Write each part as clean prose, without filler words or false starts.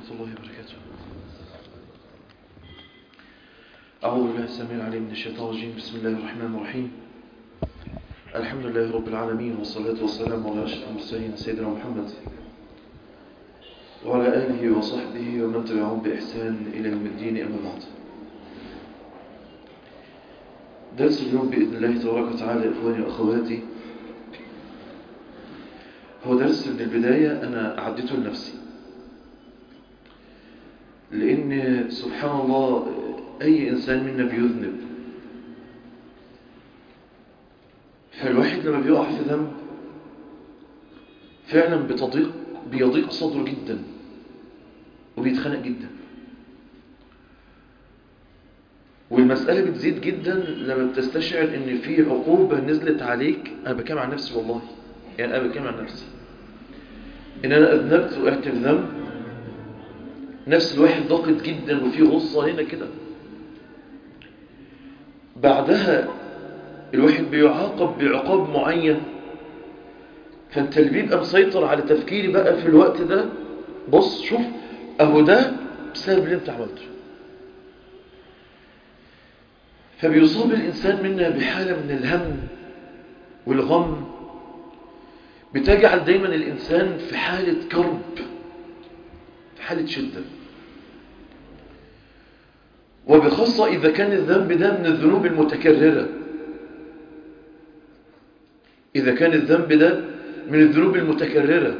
الله وبركاته. أعوذ بالله السميع العليم من الشيطان الرجيم. بسم الله الرحمن الرحيم. الحمد لله رب العالمين، والصلاة والسلام على أشرف المرسلين سيدنا محمد وعلى آله وصحبه ومن تبعهم بإحسان إلى يوم الدين. أما بعد، درس اليوم بإذن الله تبارك وتعالى إخواني وأخواتي هو درس من البداية أنا أعدته لنفسي، لأن سبحان الله أي إنسان منا بيذنب، فالواحد لما بيقع في ذنب فعلا بيضيق صدره جدا وبيتخنق جدا، والمسألة بتزيد جدا لما بتستشعر ان في عقوبة نزلت عليك. انا بكلم عن نفسي والله، يعني انا بكلم عن نفسي ان انا اذنبت وقعت في ذنب، نفس الواحد ضاقت جدا وفي غصة هنا كده. بعدها الواحد بيعاقب بعقاب معين، فانت اللي بيبقى مسيطر على تفكيري بقى في الوقت ده، بص شوف اهو ده بسبب اللي انت عملته. فبيصاب الإنسان منا بحالة من الهم والغم بتجعل دايما الإنسان في حالة كرب، في حالة شدة، وبخاصة إذا كان الذنب ده من الذنوب المتكررة. إذا كان الذنب ده من الذنوب المتكررة،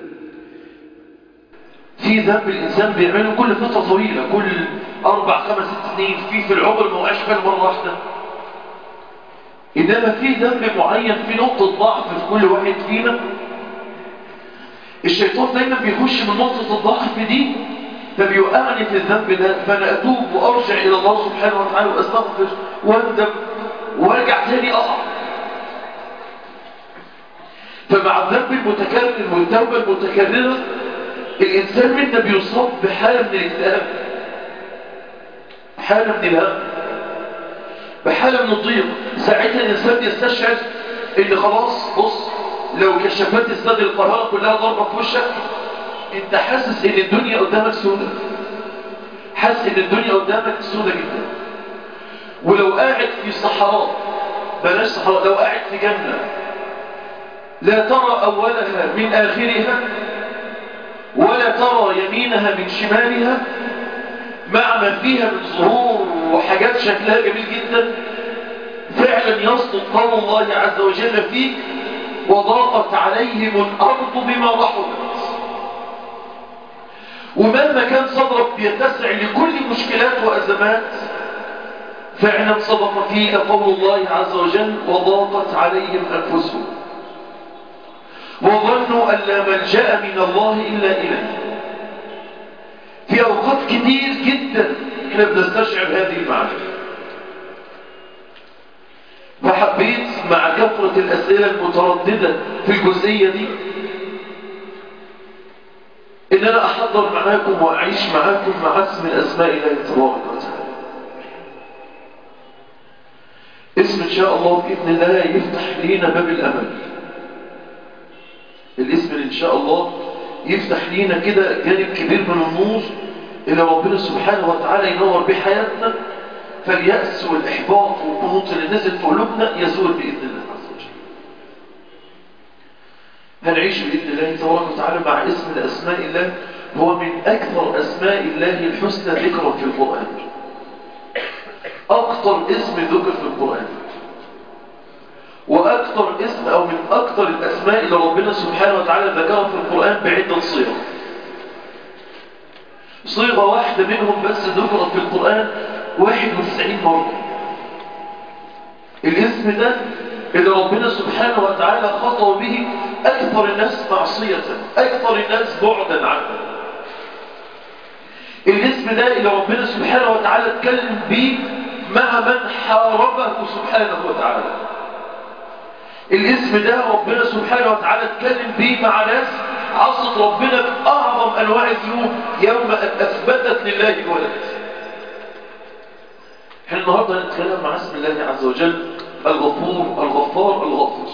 في ذنب الإنسان بيعمله كل فترة طويلة، كل 4-5 سنين، في العمر ما وقعش فيه مرة واحدة. إنما في ذنب معين، في نقطة ضعف في كل واحد فينا، الشيطان دايما بيخش من نقطة الضعف دي فبيوقعني في الذنب ده، فأنا أتوب وأرجع إلى الله سبحانه وتعالى وأستغفر وأندم وأرجع تاني أقع. فمع الذنب المتكرر والتوبة المتكررة الإنسان منا بيصاب بحالة من الاكتئاب، حالة من الهم، بحالة من الضيق. ساعتها الإنسان يستشعر إن خلاص، بص لو كشفت استاد القاهرة كلها ضربة في وشك، أنت حاسس إن الدنيا قدامك سودة، حاسس إن الدنيا قدامك سودة جدا. ولو قاعد في صحراء، بلاش صحراء، لو قاعد في جنة لا ترى أولها من آخرها ولا ترى يمينها من شمالها، مع ما فيها من ظهور وحاجات شكلها جميل جدا، فعلا يصدق قول الله عز وجل فيك: وضاقت عليهم الأرض بما رحبت. ومهما كان صدرك بيتسع لكل مشكلات وأزمات، فعلا صدق فيك قول الله عز وجل: وضاقت عليهم أنفسهم وظنوا أن لا ملجأ من الله إلا إليه. في أوقات كتير جدا احنا بنستشعر هذه المعاني. فحبيت مع كثرة الأسئلة المترددة في الجزئية دي إن أنا أحضر معاكم وأعيش معاكم مع اسم الأسماء الله تبارك وتعالى. اسم إن شاء الله بإذن الله يفتح لينا باب الأمل. الاسم اللي إن شاء الله يفتح لينا كده جانب كبير من النور اللي ربنا سبحانه وتعالى ينور به حياتنا، فاليأس والإحباط والقنوط اللي نزل في قلوبنا يزول بإذن الله عز وجل. هنعيش بإذن الله تبارك وتعالى مع اسم الأسماء الله، هو من أكثر أسماء الله الحسنى ذكرا في القرآن، أكثر اسم ذكر في القرآن، وأكثر اسم أو من أكثر الأسماء اللي ربنا سبحانه وتعالى ذكرها في القرآن بعدة صيغ. صيغة واحدة منهم بس ذكرت في القرآن 91 مرة. الاسم ده اللي ربنا سبحانه وتعالى خطأ به أكثر الناس معصية، أكثر الناس بعدا عنه. الاسم ده اللي ربنا سبحانه وتعالى اتكلم به مع من حاربه سبحانه وتعالى. الاسم ده ربنا سبحانه وتعالى اتكلم به مع ناس عصت ربنا بأعظم أنواع الذنوب يوم أن أثبتت لله الولد. احنا النهاردة هنتكلم مع اسم الله عز وجل الغفور، الغفار، الغافر.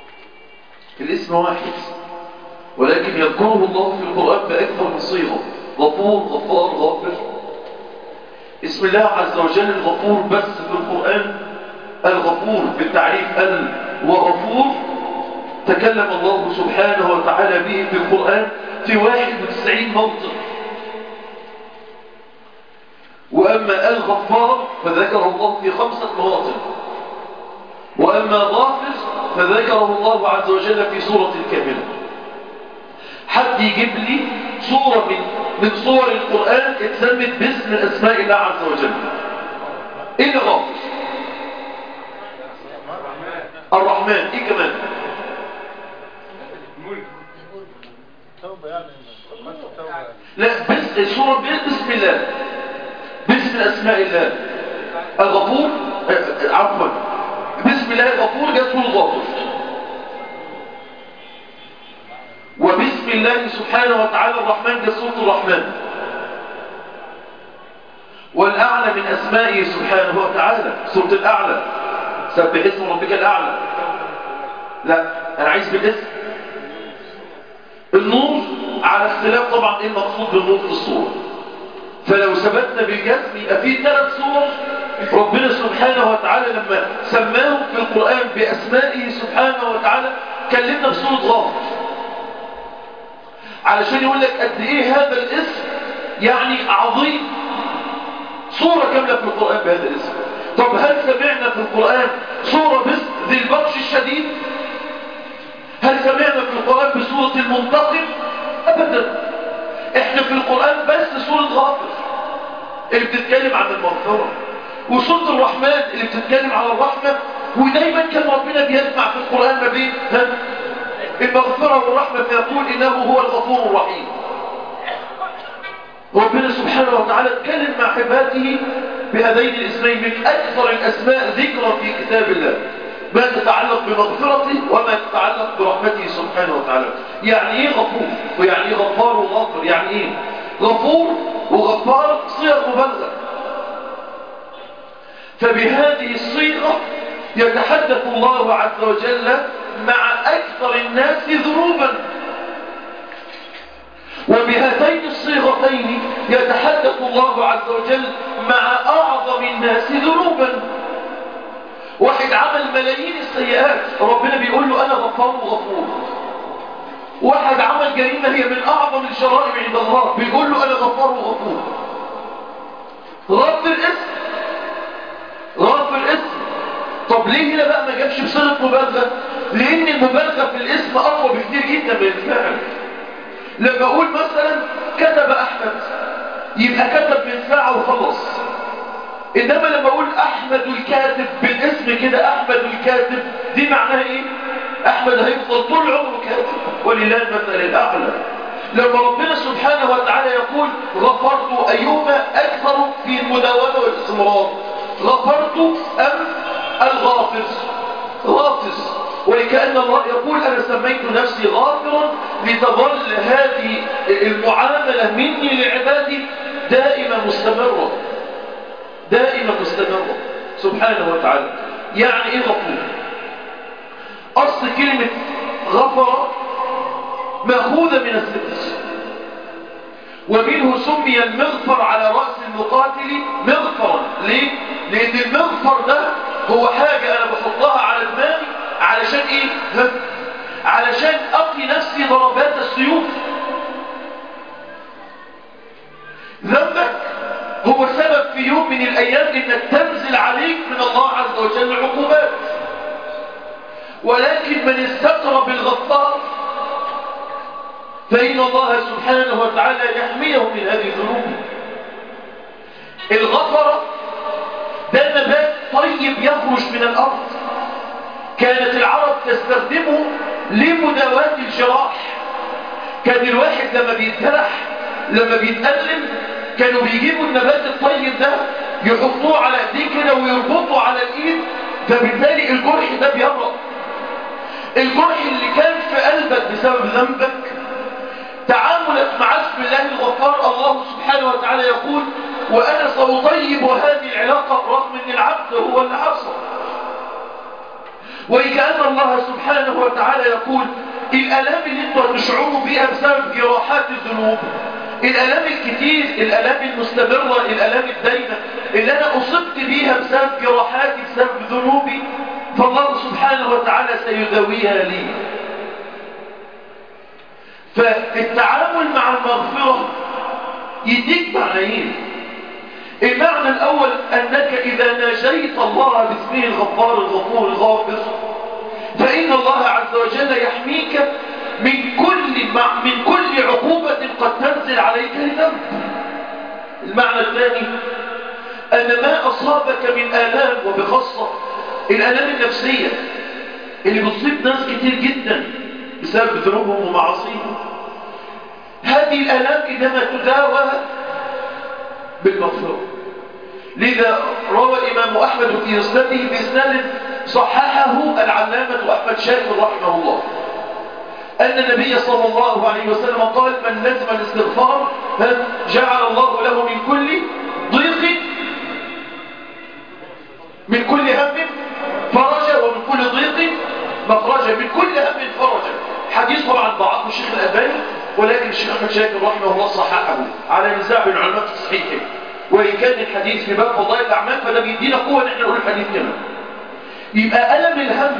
الاسم واحد ولكن يذكره الله في القرآن بأكثر من صيغة. غفور غفار غافر. اسم الله عز وجل الغفور بس في القرآن الغفور بالتعريف وغفور تكلم الله سبحانه وتعالى به في القرآن في 91 موطن. وأما الغفار فذكره الله في 5 مواطن، وأما غافر فذكره الله عز وجل في سورة الكاملة. حد يجيب لي سورة من صور القرآن اتسمت باسم الأسماء الله عز وجل. إيه اللي غافر؟ الرحمن. إيه كمان؟ لا بس السورة باسم الله، باسم الأسماء الله. الغفور عفوا بسم الله الغفور جاء سورة غافر، وبسم الله سبحانه وتعالى الرحمن جاء سورة الرحمن. والأعلى من أسمائه سبحانه وتعالى سورة الأعلى، سبح اسم ربك الأعلى. لا أنا عايز بالاسم. النور على اختلاف طبعا ايه المقصود بالنور في الصورة، فلو ثبتنا بالجسم يبقى في 3 صور ربنا سبحانه وتعالى لما سماهم في القرآن بأسمائه سبحانه وتعالى كلمنا بصورة غافر، علشان يقول لك قد ايه هذا الاسم يعني عظيم. صورة كاملة في القرآن بهذا الاسم. طب هل سمعنا في القرآن صورة باسم ذي البطش الشديد؟ هل سمعنا في القرآن بسورة المنتقم؟ أبدا. احنا في القرآن بس سورة غافر اللي بتتكلم عن المغفرة، وسورة الرحمن اللي بتتكلم على الرحمة. ودايما كان ربنا بيجمع في القرآن ما بين المغفرة والرحمة فيقول إنه هو الغفور الرحيم. ربنا سبحانه وتعالى اتكلم مع عباده بهذين الاسمين من أكثر الأسماء ذكرا في كتاب الله، ما تتعلق بمغفرته وما تتعلق برحمته سبحانه وتعالى. يعني ايه غفور ويعني ايه غفار وغافر؟ يعني ايه غفور وغفار؟ صيغ مبالغة. فبهذه الصيغة يتحدث الله عز وجل مع أكثر الناس ذنوبا، وبهاتين الصيغتين يتحدث الله عز وجل مع أعظم الناس ذنوبا. واحد عمل ملايين السيئات ربنا بيقول له أنا غفار وغفور. واحد عمل جريمة هي من أعظم الجرائم عند الله بيقول له أنا غفار وغفور. غافر اسم، غافر اسم. طب ليه هنا بقى ما جابش بصيغة مبالغة؟ لأن المبالغة في الاسم أقوى بكتير جدا من الفعل. لما أقول مثلا كتب أحمد يبقى كتب من ساعة وخلص، إنما لما أقول أحمد الكاتب بالاسم كده أحمد الكاتب دي معناها إيه؟ أحمد هيفضل طول عمره كاتب ولله المثل الأعلى. لما ربنا سبحانه وتعالى يقول غفرت أيهما أكثر في المداومة والاستمرار؟ غفرت أم الغافر؟ غافر. ولكأن الله يقول أنا سميت نفسي غافرا لتظل هذه المعاملة مني لعبادي دائما مستمرة، دائما مستمرة سبحانه وتعالى. يعني إيه غفور؟ أصل كلمة غفر مأخوذة من الستر، ومنه سمي المغفر على رأس المقاتل مغفرا. ليه؟ لأن المغفر ده هو حاجة أنا بحطها على دماغي علشان إيه؟ علشان أقي نفسي ضربات السيوف. ذنبك هو سبب في يوم من الأيام إنك تنزل عليك من الله عز وجل عقوبات، ولكن من استتر بالغفار فإن الله سبحانه وتعالى يحميه من هذه الذنوب. الغفرة ده نبات طيب يخرج من الأرض، كانت العرب تستخدمه لمداواة الجراح. كان الواحد لما بيتجرح لما بيتألم كانوا بيجيبوا النبات الطيب ده يحطوه على ايديه كده ويربطوه على الايد، فبالتالي الجرح ده بيبرأ. الجرح اللي كان في قلبك بسبب ذنبك تعاملت مع اسم الله الغفار. الله سبحانه وتعالى يقول وأنا سأطيب هذه العلاقة رغم أن العبد هو اللي عصى. وكأن الله سبحانه وتعالى يقول الآلام اللي انتوا هتشعروا بيها بسبب جراحات الذنوب الآلام الكتير، الآلام المستمرة، الآلام الدايمة اللي أنا أصبت بيها بسبب جراحاتي، بسبب ذنوبي، فالله سبحانه وتعالى سيداويها لي. فالتعامل مع المغفرة يديك معنيين. المعنى الأول أنك إذا ناجيت الله باسمه الغفار الغفور الغافر، فإن الله عز وجل يحميك من كل عقوبة قد تنزل عليك لذنب. المعنى الثاني أن ما أصابك من آلام، وبخاصة الآلام النفسية اللي بتصيب ناس كتير جدا بسبب ذنوبهم ومعاصيهم، هذه الآلام إنما تداوى بالمغفرة. لذا روى الإمام أحمد في مسنده بإسناد صححه العلامة أحمد شاكر رحمه الله أن النبي صلى الله عليه وسلم قال: من لزم الاستغفار جعل الله له من كل ضيق، من كل هم فرجا، ومن كل ضيق مخرجا، من كل هم فرجا. حديث طبعا ضعفه الشيخ الألباني، ولكن الشيخ أحمد شاكر رحمه الله صححه على نزاع بين العلماء في تصحيحه، وإن كان الحديث في باب فضائل الأعمال فده بيدينا قوة ان احنا نقول الحديث كمان. يبقى ألم الهم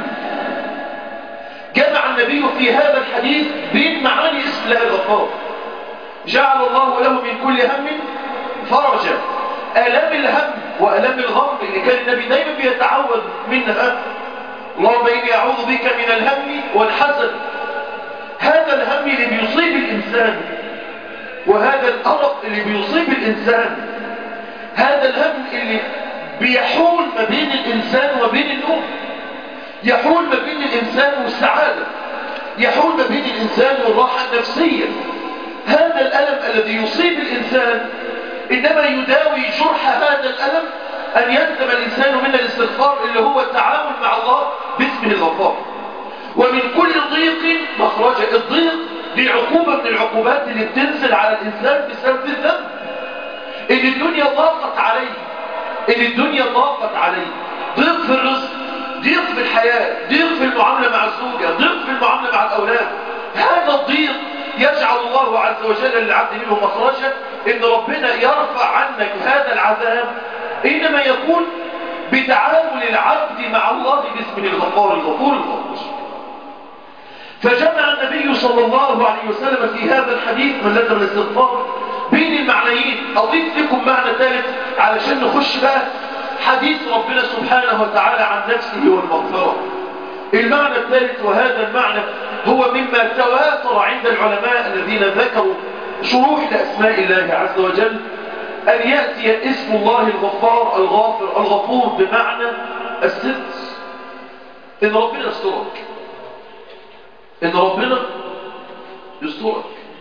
جمع النبي في هذا الحديث بين معاني اسم الله الغفار، جعل الله له من كل هم فرجا. آلام الهم وآلام الغم اللي كان النبي دايما بيتعوذ منها، اللهم إني أعوذ بك من الهم والحزن. هذا الهم اللي بيصيب الإنسان، وهذا الأرق اللي بيصيب الإنسان، هذا الهم اللي بيحول ما بين الإنسان وبين النوم، يحول ما بين الإنسان والسعادة، يحول ما بين الإنسان والراحة النفسية. هذا الألم الذي يصيب الإنسان إنما يداوي جرح هذا الألم أن يلزم الإنسان من الاستغفار، اللي هو التعامل مع الله باسمه الغفار. ومن كل ضيق مخرجا. الضيق دي عقوبة من العقوبات اللي بتنزل على الإنسان بسبب الذنب، إن الدنيا ضاقت عليه، إن الدنيا ضاقت عليه. ضيق في الرزق، ضيق في الحياة، ضيق في المعاملة مع الزوجة، ضيق في المعاملة مع الأولاد. هذا الضيق يجعل الله عز وجل للعبد منه مخرجا، إن ربنا يرفع عنك هذا العذاب، إنما يكون بتعامل العبد مع الله باسمه الغفار الغفور الغفور. فجمع النبي صلى الله عليه وسلم في هذا الحديث من لزم الاستغفار بين المعنيين. أضيف لكم معنى ثالث علشان نخش بقى حديث ربنا سبحانه وتعالى عن نفسه والمغفرة. المعنى الثالث، وهذا المعنى هو مما تواتر عند العلماء الذين ذكروا شروح لأسماء الله عز وجل، أن يأتي اسم الله الغفار الغافر الغفور بمعنى الستر. إن ربنا يسترك، إن ربنا يسترك.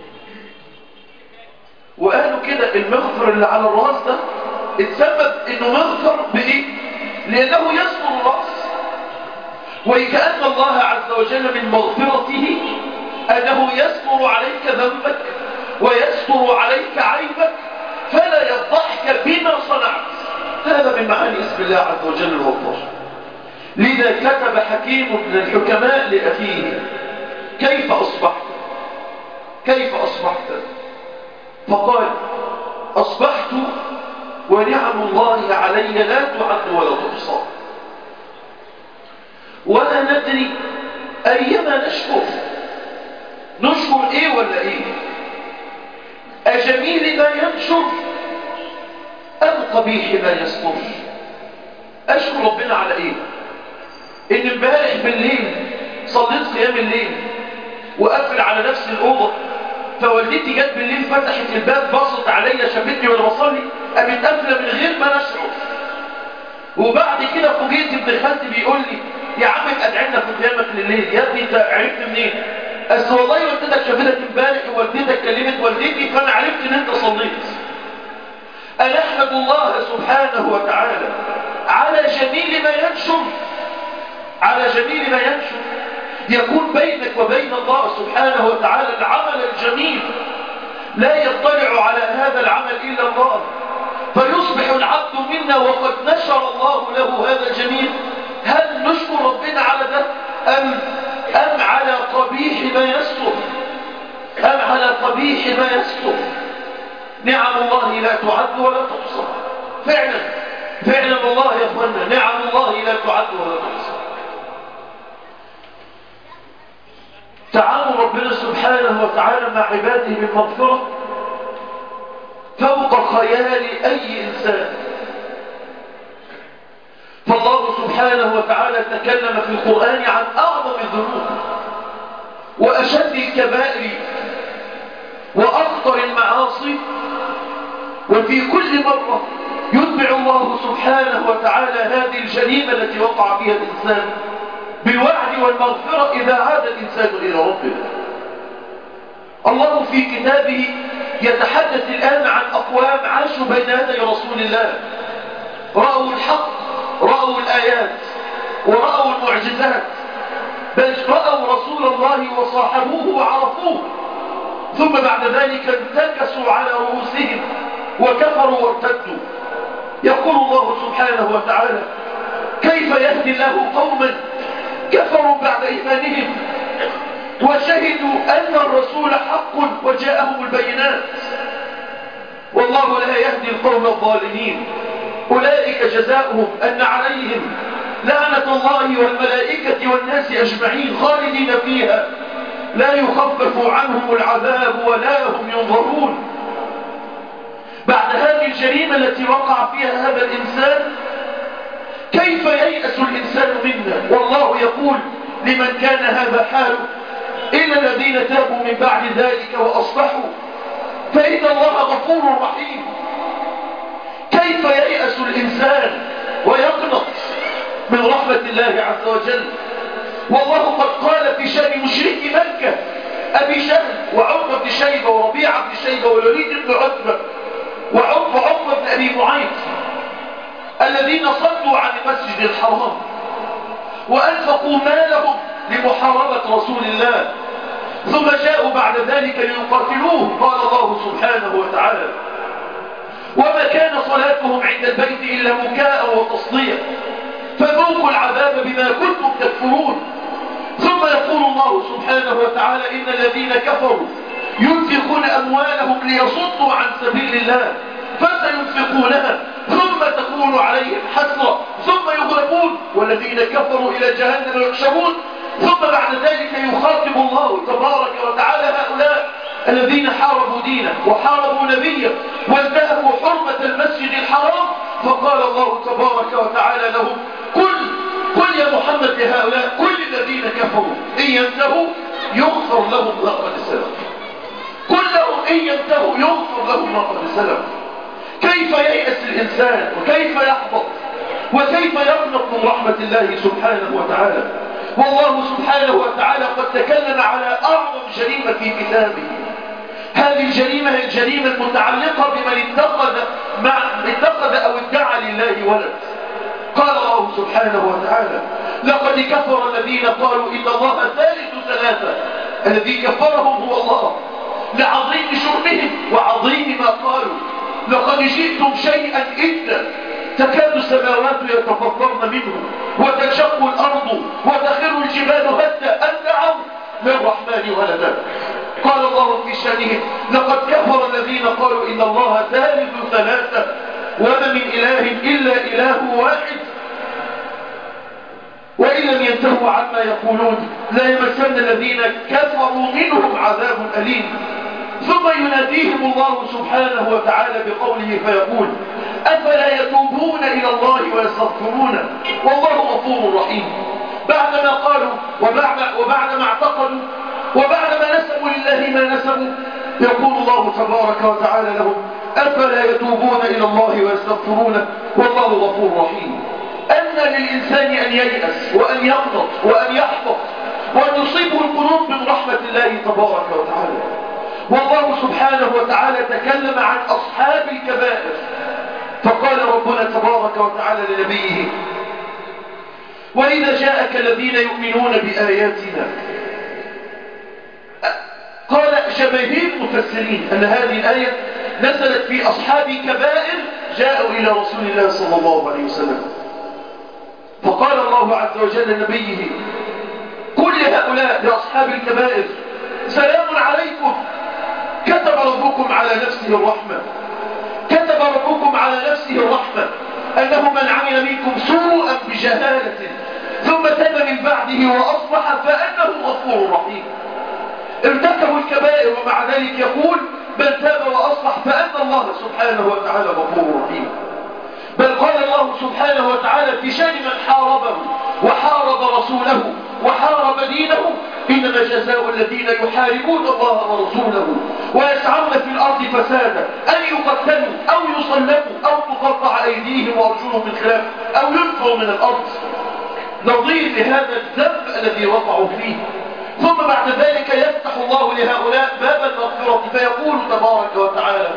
وقالوا كده المغفر اللي على الرأس ده اتسبب إنه مغفر بإيه؟ لأنه يستر الرأس. وكأن الله عز وجل من مغفرته أنه يستر عليك ذنبك ويستر عليك عيبك، فلا يفضحك بما صنعت. هذا من معاني اسم الله عز وجل الغفار. لذا كتب حكيم من الحكماء لأخيه: كيف أصبحت؟ كيف أصبحت؟ فقال: أصبحت ونعم الله علي لا تعد ولا تحصى، ولا ندري أيما نشكر. نشكر إيه ولا إيه؟ أجميل ما ينشر أم قبيح ما يستر؟ أشكر ربنا على إيه؟ إن امبارح بالليل صليت قيام الليل وقفل على نفس الأوضة، فوالدتي جت بالليل فتحت الباب بصت عليا شافتني وانا بصلي قامت قافله من غير ما نشعر. وبعد كده فوجئت ابن خالتي بيقول لي: يا عم ادعينا في قيامك لليل. يا ابني انت عرفت منين؟ اصل والله والدتك شافتك امبارح ووالدتك كلمت والدتي فانا عرفت ان انت صليت. انا احمد الله سبحانه وتعالى على جميل ما ينشر، على جميل ما ينشر. يكون بينك وبين الله سبحانه وتعالى العمل الجميل، لا يطلع على هذا العمل إلا الله، فيصبح العبد منا وقد نشر الله له هذا الجميل. هل نشكر ربنا على ده أم على قبيح ما يستر؟ أم على قبيح ما يستر؟ نعم الله لا تعد ولا تحصى. فعلا فعلا والله يا أخوانا، نعم الله لا تعد ولا تحصى. تعامل ربنا سبحانه وتعالى مع عباده بالمغفرة فوق خيال أي إنسان. فالله سبحانه وتعالى تكلم في القرآن عن أعظم الذنوب وأشد الكبائر وأخطر المعاصي، وفي كل مرة يتبع الله سبحانه وتعالى هذه الجريمة التي وقع فيها الإنسان بالوعد والمغفرة إذا عاد الإنسان إلى ربه. الله في كتابه يتحدث الآن عن أقوام عاشوا بين يدي رسول الله، رأوا الحق، رأوا الآيات ورأوا المعجزات، بل رأوا رسول الله وصاحبوه وعرفوه، ثم بعد ذلك انتكسوا على رؤوسهم وكفروا وارتدوا. يقول الله سبحانه وتعالى: كيف يهدي الله قوما كفروا بعد إيمانهم وشهدوا أن الرسول حق وجاءهم البينات، والله لا يهدي القوم الظالمين. أولئك جزاؤهم أن عليهم لعنة الله والملائكة والناس أجمعين خالدين فيها لا يخفف عنهم العذاب ولا هم ينظرون. بعد هذه الجريمة التي وقع فيها هذا الإنسان كيف ييأس الإنسان منا؟ والله يقول: لمن كان هذا حاله إلا الذين تابوا من بعد ذلك وأصلحوا فإن الله غفور رحيم. كيف ييأس الإنسان ويقنط من رحمة الله عز وجل؟ والله قد قال في شأن مشركي مكة أبي جهل وعتبة بن شيبة وربيعة بن شيبة والوليد بن عتبة وعقبة بن أبي معيط الذين صدوا عن المسجد الحرام وأنفقوا مالهم لمحاربة رسول الله، ثم جاءوا بعد ذلك ليقاتلوه. قال الله سبحانه وتعالى: وما كان صلاتهم عند البيت إلا بكاء وتصدية فذوقوا العذاب بما كنتم تكفرون. ثم يقول الله سبحانه وتعالى: إن الذين كفروا ينفقون أموالهم ليصدوا عن سبيل الله فسينفقونها ثم تكون عليهم حسرة ثم يغلبون والذين كفروا إلى جهنم يحشرون. ثم بعد ذلك يخاطب الله تبارك وتعالى هؤلاء الذين حاربوا دينه وحاربوا نبيه وانتهكوا حرمة المسجد الحرام، فقال الله تبارك وتعالى لهم: قل يا محمد لهؤلاء كل الذين كفروا إن ينتهوا يغفر لهم ما قد سلف. قل لهم إن ينتهوا يغفر لهم ما قد سلف. كيف ييأس الإنسان وكيف يحبط وكيف يقنط من رحمة الله سبحانه وتعالى؟ والله سبحانه وتعالى قد تكلم على أعظم جريمة في كتابه. هذه الجريمة هي الجريمة المتعلقة بمن اتخذ أو ادعى لله ولد. قال الله سبحانه وتعالى: لقد كفر الذين قالوا إن الله ثالث ثلاثة. الذي كفرهم هو الله لعظيم شرمهم وعظيم ما قالوا. لقد جئتم شيئا إدا تكاد السماوات يتفطرن منه وتنشق الأرض وتخر الجبال هدا أن دعوا للرحمن ولدا. قال الله في شأنهم: لقد كفر الذين قالوا إن الله ثالث ثلاثة وما من إله إلا إله واحد وإن لم ينتهوا عما يقولون لا يمسن الذين كفروا منهم عذاب أليم. ثم يناديهم الله سبحانه وتعالى بقوله فيقول: أفلا يتوبون إلى الله ويستغفرونه والله غفور رحيم. بعدما قالوا وبعدما اعتقدوا وبعدما نسبوا لله ما نسبوا يقول الله تبارك وتعالى لهم: أفلا يتوبون إلى الله ويستغفرونه والله غفور رحيم. أن للإنسان أن ييأس وأن يقنط وأن يحبط وأن يصيبه القنوط من رحمة الله تبارك وتعالى. والله سبحانه وتعالى تكلم عن أصحاب الكبائر فقال ربنا تبارك وتعالى لنبيه: وإذا جاءك الذين يؤمنون بآياتنا. قال جماهير المفسرين أن هذه الآية نزلت في أصحاب كبائر جاءوا إلى رسول الله صلى الله عليه وسلم. فقال الله عز وجل لنبيه: قل لهؤلاء لأصحاب الكبائر سلام عليكم كتب ربكم على نفسه الرحمة، كتب ربكم على نفسه الرحمة أنه من عمل منكم سوءا بجهالة ثم تاب من بعده وأصلح فأنه غفور رحيم. ارتكبوا الكبائر ومع ذلك يقول بل تاب وأصلح فأن الله سبحانه وتعالى غفور رحيم. بل قال الله سبحانه وتعالى في شأن من حاربه وحارب رسوله وحارب دينه إنما جزاء الذين يحاربون الله ورسوله ويسعون في الأرض فسادا أن يقتلوا أو يصلبوا أو تقطع أيديهم وأرجلهم من خلاف أو ينفوا من الأرض، نظير لهذا الذنب الذي وقعوا فيه. ثم بعد ذلك يفتح الله لهؤلاء باب المغفرة فيقول تبارك وتعالى،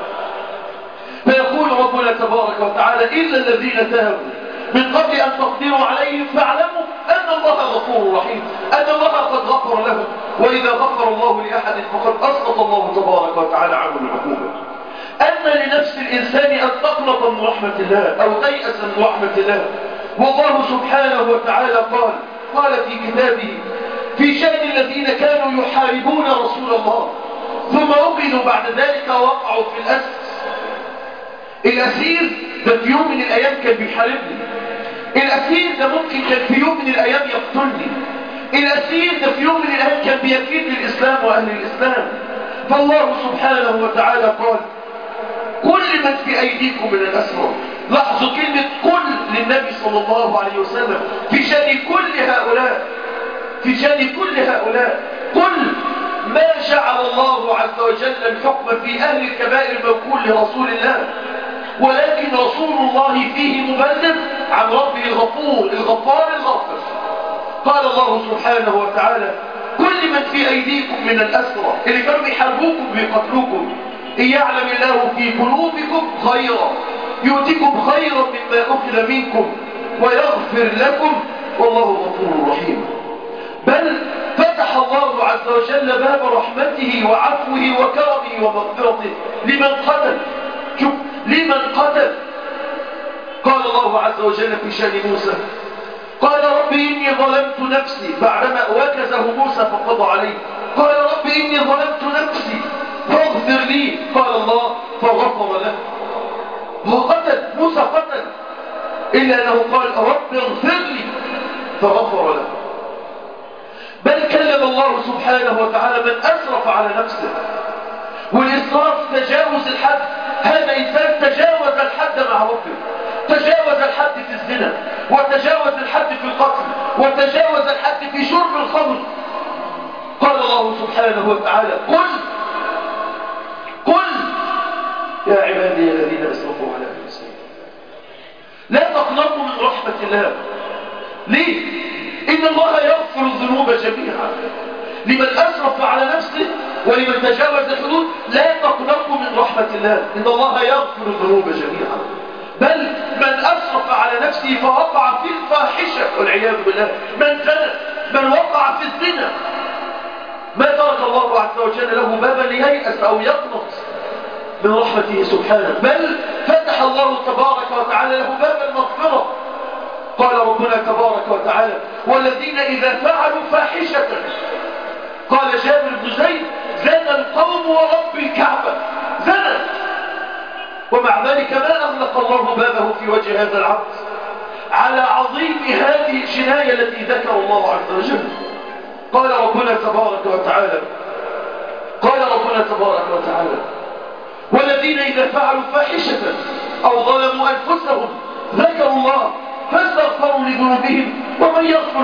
فيقول ربنا تبارك وتعالى إلا الذين تابوا من قبل أن تقدروا عليهم فاعلموا أن الله غفور رحيم، أن الله قد غفر لهم، وإذا غفر الله لأحد فقد أسقط الله تبارك وتعالى عنه العقوبة. أن لنفس الإنسان أن تقنط من رحمة الله أو تيأس من رحمة الله، والله سبحانه وتعالى قال في كتابه في شأن الذين كانوا يحاربون رسول الله ثم أخذوا بعد ذلك ووقعوا في الأسر. الأسير ده في يوم من الأيام كان بيحاربني، الأسير ده ممكن كان في يوم من الأيام يقتلني، الأسير ده في يوم من الأيام كان بيكيد للإسلام وأهل الإسلام. فالله سبحانه وتعالى قال كل من في أيديكم من الأسرى. لاحظوا كلمة كل للنبي صلى الله عليه وسلم في شأن كل هؤلاء، في شأن كل هؤلاء. كل ما جعل الله عز وجل الحكم في أهل الكبائر موكول لرسول الله، ولكن رسول الله فيه مبلغ عن ربه الغفور الغفار الغافر. قال الله سبحانه وتعالى كل من في أيديكم من الأسرى اللي كانوا بيحاربوكم بيقتلوكم إن يعلم الله في قلوبكم خيرا يؤتكم خيرا مما أخذ منكم ويغفر لكم والله غفور رحيم. بل فتح الله عز وجل باب رحمته وعفوه وكرمه ومغفرته لمن قتل. شوف لمن قتل. قال الله عز وجل في شأن موسى قال رب إني ظلمت نفسي بعدما وكزه موسى فقضى عليه قال رب إني ظلمت نفسي فاغفر لي قال الله فغفر له. هو قتل موسى قتل إلا أنه قال رب اغفر لي فغفر له. بل كلم الله سبحانه وتعالى من أسرف على نفسه، والإسراف تجاوز الحد. هذا إنسان تجاوز الحد مع ربه، تجاوز الحد في الزنا وتجاوز الحد في القتل وتجاوز الحد في شرب الخمر. قال الله سبحانه وتعالى قل يا عبادي الذين أسرفوا على أنفسهم لا تقنطوا من رحمة الله. ليه؟ إن الله يغفر الذنوب جميعا. لمن أسرف على نفسه ولمن تجاوز الحدود لا تقنطوا من رحمة الله، إن الله يغفر الذنوب جميعا. بل من أسرف على نفسه فوقع في الفاحشة والعياذ بالله، من زنى، من وقع في الزنا، ما ترك الله عز وجل له بابا لييأس أو يقنط من رحمته سبحانه، بل فتح الله تبارك وتعالى له باب المغفرة. قال ربنا تبارك وتعالى والذين إذا فعلوا فاحشة قال جابر بن زيد زنى القوم ورب الكعبة، زنى، ومع ذلك ما أغلق الله بابه في وجه هذا العبد على عظيم هذه الجناية التي ذكر الله عز وجل. قال ربنا تبارك وتعالى والذين إذا فعلوا فاحشة أو ظلموا أنفسهم ذكروا الله فاستغفروا لذنوبهم ومن يغفر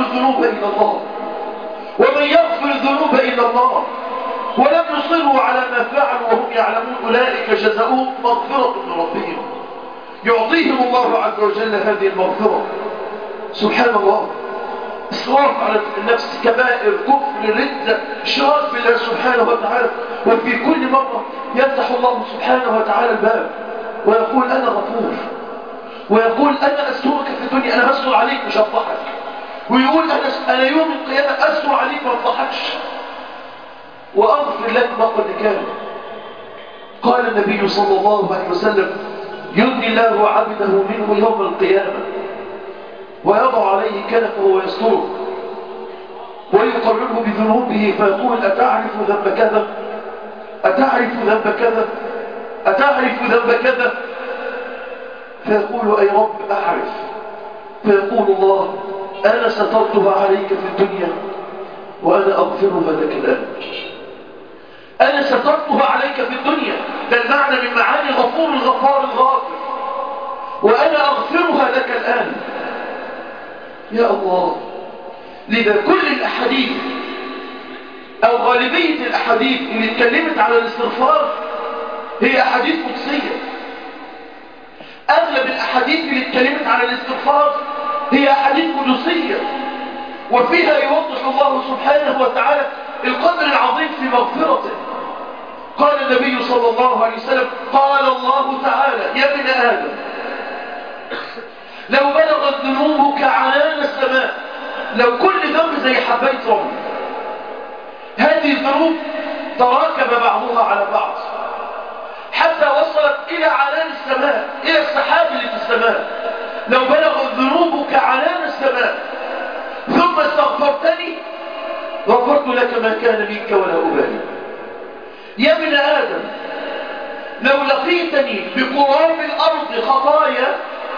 الذنوب إلا الله ولم يصروا على ما فعلوا وهم يعلمون أولئك جزاؤهم مغفرة من ربهم. يعطيهم الله عز وجل هذه المغفرة. سبحان الله، إسراف على النفس، كبائر، كفر، ردة، شراك بالله سبحانه وتعالى. وفي كل مرة يفتح الله سبحانه وتعالى الباب ويقول أنا غفور، ويقول أنا أسترك في الدنيا، أنا أستر عليك مش أفضحك، ويقول أنا يوم القيامة أستر عليك ما أفضحكش وأغفر لك ما قد كان. قال النبي صلى الله عليه وسلم يدني الله عبده منه يوم القيامة ويضع عليه كنفه ويستره ويقرره بذنوبه فيقول أتعرف ذنب كذا؟ أتعرف ذنب كذا؟ أتعرف ذنب كذا؟ فيقول أي رب أعرف. فيقول الله أنا سترتها عليك في الدنيا وأنا أغفرها لك الآن. أنا سترتها عليك في الدنيا، ده المعنى من معاني غفور الغفار الغافر، وأنا أغفرها لك الآن. يا الله. لذا كل الأحاديث أو غالبية الأحاديث اللي اتكلمت على الاستغفار هي أحاديث قدسية. أغلب الأحاديث اللي اتكلمت على الاستغفار هي أحاديث قدسية، وفيها يوضح الله سبحانه وتعالى القدر العظيم في مغفرته. قال النبي صلى الله عليه وسلم قال الله تعالى يا ابن آدم لو بلغت ذنوبك عنان السماء، لو كل ذنب زي حباية رمل، هذه الذنوب تراكم بعضها على بعض حتى وصلت إلى عنان السماء، إلى السحاب اللي في السماء. لو بلغت ذنوبك عنان السماء ثم استغفرتني غفرت لك ما كان منك ولا أبالي. يا ابن آدم لو لقيتني بقراب الأرض خطايا،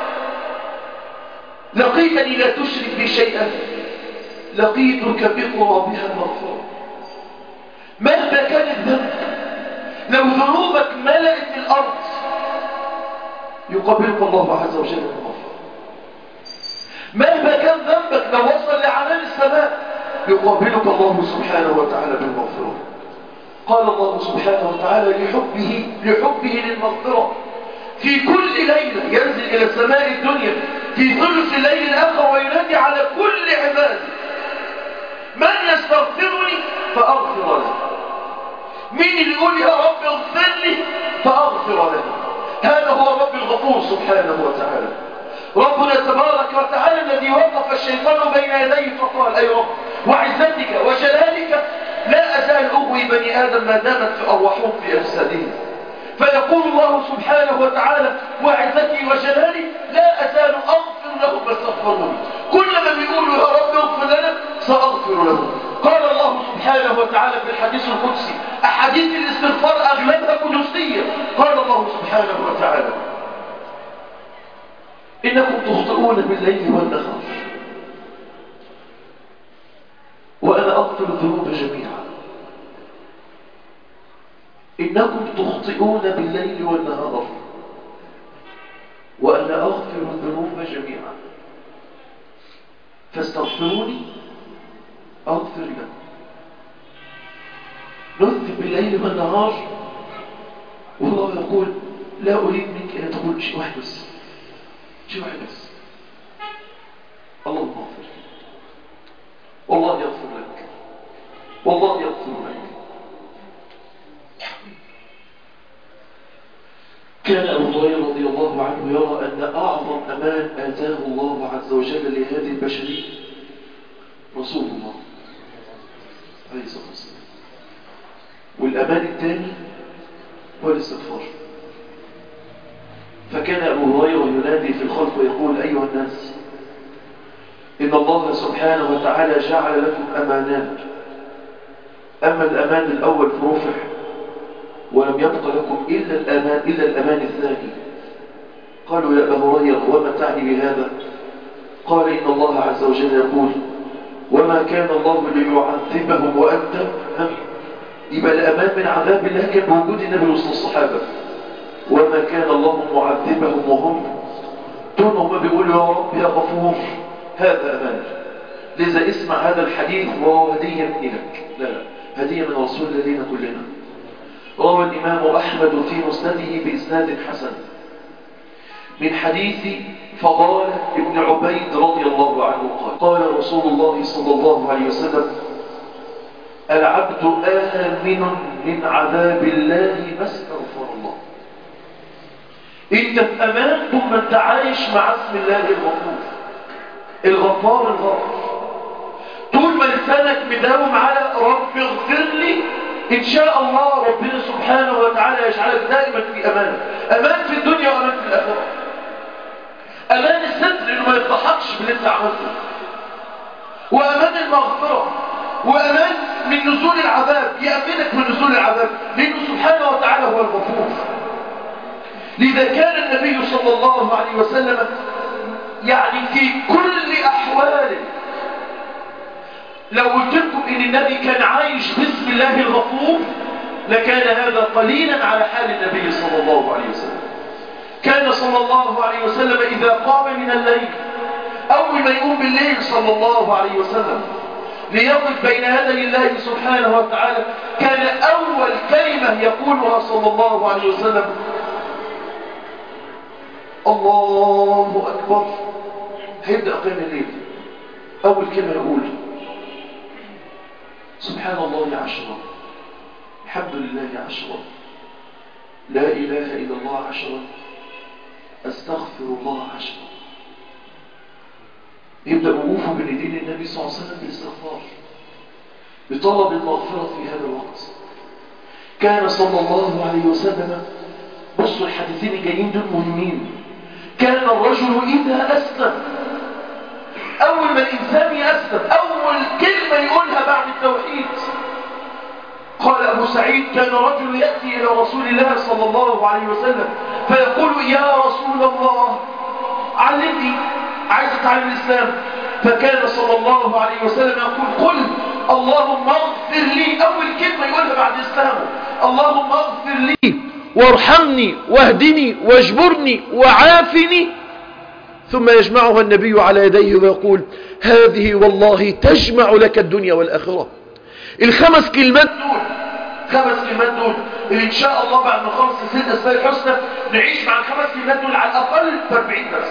لقيتني لا تشرك بي شيئا، لقيتك بقرابها مغفرة. مهما كان الذنب، لو ذنوبك ملأت الأرض يقابلك الله عز وجل بالمغفرة. مهما كان ذنبك لو وصل لعنان السماء يقابلك الله سبحانه وتعالى بالمغفرة. قال الله سبحانه وتعالى لحبه للمغفرة في كل ليلة ينزل إلى السماء الدنيا في ثلث الليل الآخر وينادي على كل عباده من يستغفرني فأغفر له. مين اللي يقول يا رب اغفر لي فأغفر له؟ هذا هو رب الغفور سبحانه وتعالى. ربنا تبارك وتعالى الذي وقف الشيطان بين يديه فقال أي رب وعزتك وجلالك لا أزال أغوي بني آدم ما دامت في أرواحهم في أجسادهم. فيقول الله سبحانه وتعالى وعزتي وجلالي لا أزال أغفر لهم فاستغفروني. كل من بيقولوا يا رب اغفر لنا سأغفر لهم. قال الله سبحانه وتعالى في الحديث القدسي، أحاديث الاستغفار أغلبها قدسية. قال الله سبحانه وتعالى إنكم تخطئون بالليل والنهار وأنا أغفر الذنوب جميعا. إنكم تخطئون بالليل والنهار وأنا أغفر الذنوب جميعا فاستغفروني أغفر لكم. نذنب بالليل والنهار والله يقول لا أريد منك أن تقول شيء واحد بس، شيء واحد بس، اللهم اغفر لي، والله يغفر لك، والله يغفر لك. كان أبو هريرة رضي الله عنه يرى أن أعظم أمان آتاه الله عز وجل لهذه البشرية رسول الله عليه الصلاة والسلام، والأمان الثاني هو الاستغفار. فكان أبو هريرة ينادي في الخلق ويقول أيها الناس إن الله سبحانه وتعالى جعل لكم أمانات، أما الأمان الأول فرفع ولم يبق لكم إلا الأمان الثاني. قالوا يا أبا هريرة وما تعني بهذا؟ قال إن الله عز وجل يقول وما كان الله ليعذبهم وأنت يبقى الأمان من عذاب الله كان بوجود النبي وسط الصحابة، وما كان الله معذبهم وهم دون هم بيقولوا يا رب يا غفور. هذا أمان. لذا اسمع هذا الحديث وهو هدية منك، لا هدية من رسول الله لنا كلنا. روى الإمام أحمد في مسنده بإسناد حسن من حديث فضالة ابن عبيد رضي الله عنه قال رسول الله صلى الله عليه وسلم العبد آمن من عذاب الله ما استغفر الله. انت في امان ثم انت عايش مع اسم الله الغفور الغفار الغافر. طول ما لسانك مداوم على رب اغفر لي ان شاء الله ربنا سبحانه وتعالى يجعلك دائما في امان، امان في الدنيا وامان في الاخره. امان الستر انه ما يفضحكش باللي انت عملته، وامان المغفره، وامان من من نزول العذاب، يأمنك من نزول العذاب، لأنه سبحانه وتعالى هو الغفور. لذا كان النبي صلى الله عليه وسلم يعني في كل أحواله، لو قلت لكم إن النبي كان عايش باسم الله الغفور لكان هذا قليلا على حال النبي صلى الله عليه وسلم. كان صلى الله عليه وسلم إذا قام من الليل، أول ما يقوم بالليل صلى الله عليه وسلم ليقف بين يدي الله سبحانه وتعالى، كان أول كلمة يقولها صلى الله عليه وسلم الله أكبر. هيبدأ قيام الليل، أول كلمة يقول سبحان الله 10، الحمد لله 10، لا إله إلا الله 10، أستغفر الله 10. يبدأ وقوفه بين يدين النبي صلى الله عليه وسلم بالاستغفار، بطلب المغفرة في هذا الوقت. كان صلى الله عليه وسلم، بصوا الحديثين الجايين دول مهمين، كان الرجل إذا أسلم، أول ما الإنسان يسلم أول كلمة يقولها بعد التوحيد، قال أبو سعيد كان رجل يأتي إلى رسول الله صلى الله عليه وسلم فيقول يا رسول الله علمني، عايز أتعلم الإسلام. فكان صلى الله عليه وسلم يقول قل اللهم اغفر لي، أول كلمة يقولها بعد إسلامه اللهم اغفر لي وارحمني واهدني واجبرني وعافني. ثم يجمعها النبي على يديه ويقول هذه والله تجمع لك الدنيا والآخرة. الخمس كلمات دول، خمس كلمات دول اللي إن شاء الله بعد ما نخلص الست أسماء الحسنى نعيش مع الخمس كلمات دول على الأقل في 40 درس.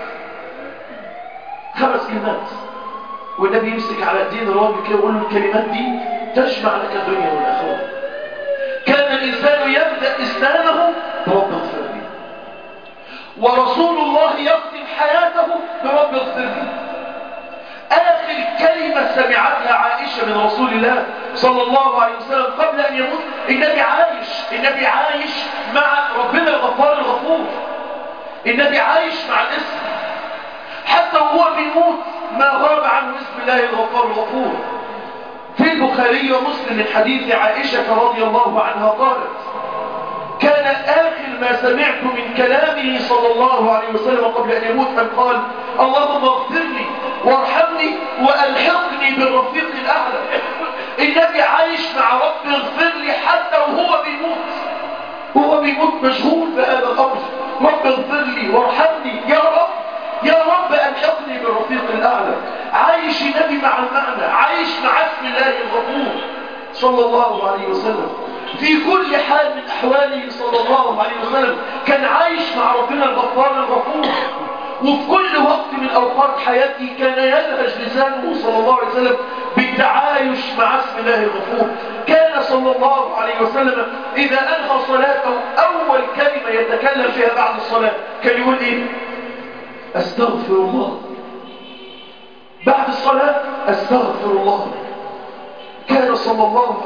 خمس كلمات، والنبي يمسك على الدين الراجل كده ويقول له الكلمات دي تجمع لك الدنيا والآخرة. كان الإنسان يبدأ إسلامه برب اغفر لي، ورسول الله يختم حياته برب اغفر لي. آخر كلمة سمعتها عائشة من رسول الله صلى الله عليه وسلم قبل أن يموت، النبي عايش مع ربنا الغفار الغفور، النبي عايش مع الاسم، حتى وهو بيموت ما غاب عنه اسم الله الغفار الغفور. في البخاري ومسلم من حديث عائشة رضي الله عنها قالت كان آخر ما سمعت من كلامه صلى الله عليه وسلم قبل أن يموت أن قال اللهم اغفر لي وارحمني وألحقني بالرفيق الأعلى. النبي عايش مع رب اغفر لي حتى وهو بيموت مشغول بهذا الأمر، رب اغفر لي وارحمني، يا رب ألحقني بالرفيق الأعلى. عايش النبي مع المعنى، عايش مع اسم الله الغفور صلى الله عليه وسلم في كل حال من أحواله صلى الله عليه وسلم. كان عايش مع ربنا الغفار الغفور، وفي كل وقت من أوقات حياته كان يلهج لسانه صلى الله عليه وسلم بالتعايش مع اسم الله الغفور. كان صلى الله عليه وسلم إذا أنهى صلاته أول كلمة يتكلم فيها بعد الصلاة كان يقول إيه؟ أستغفر الله. بعد الصلاة أستغفر الله. كان صلى الله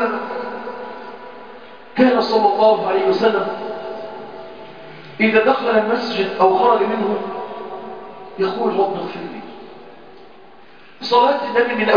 عليه وسلم إذا دخل المسجد أو خرج منه يقول رب اغفر لي. صلاة النبي من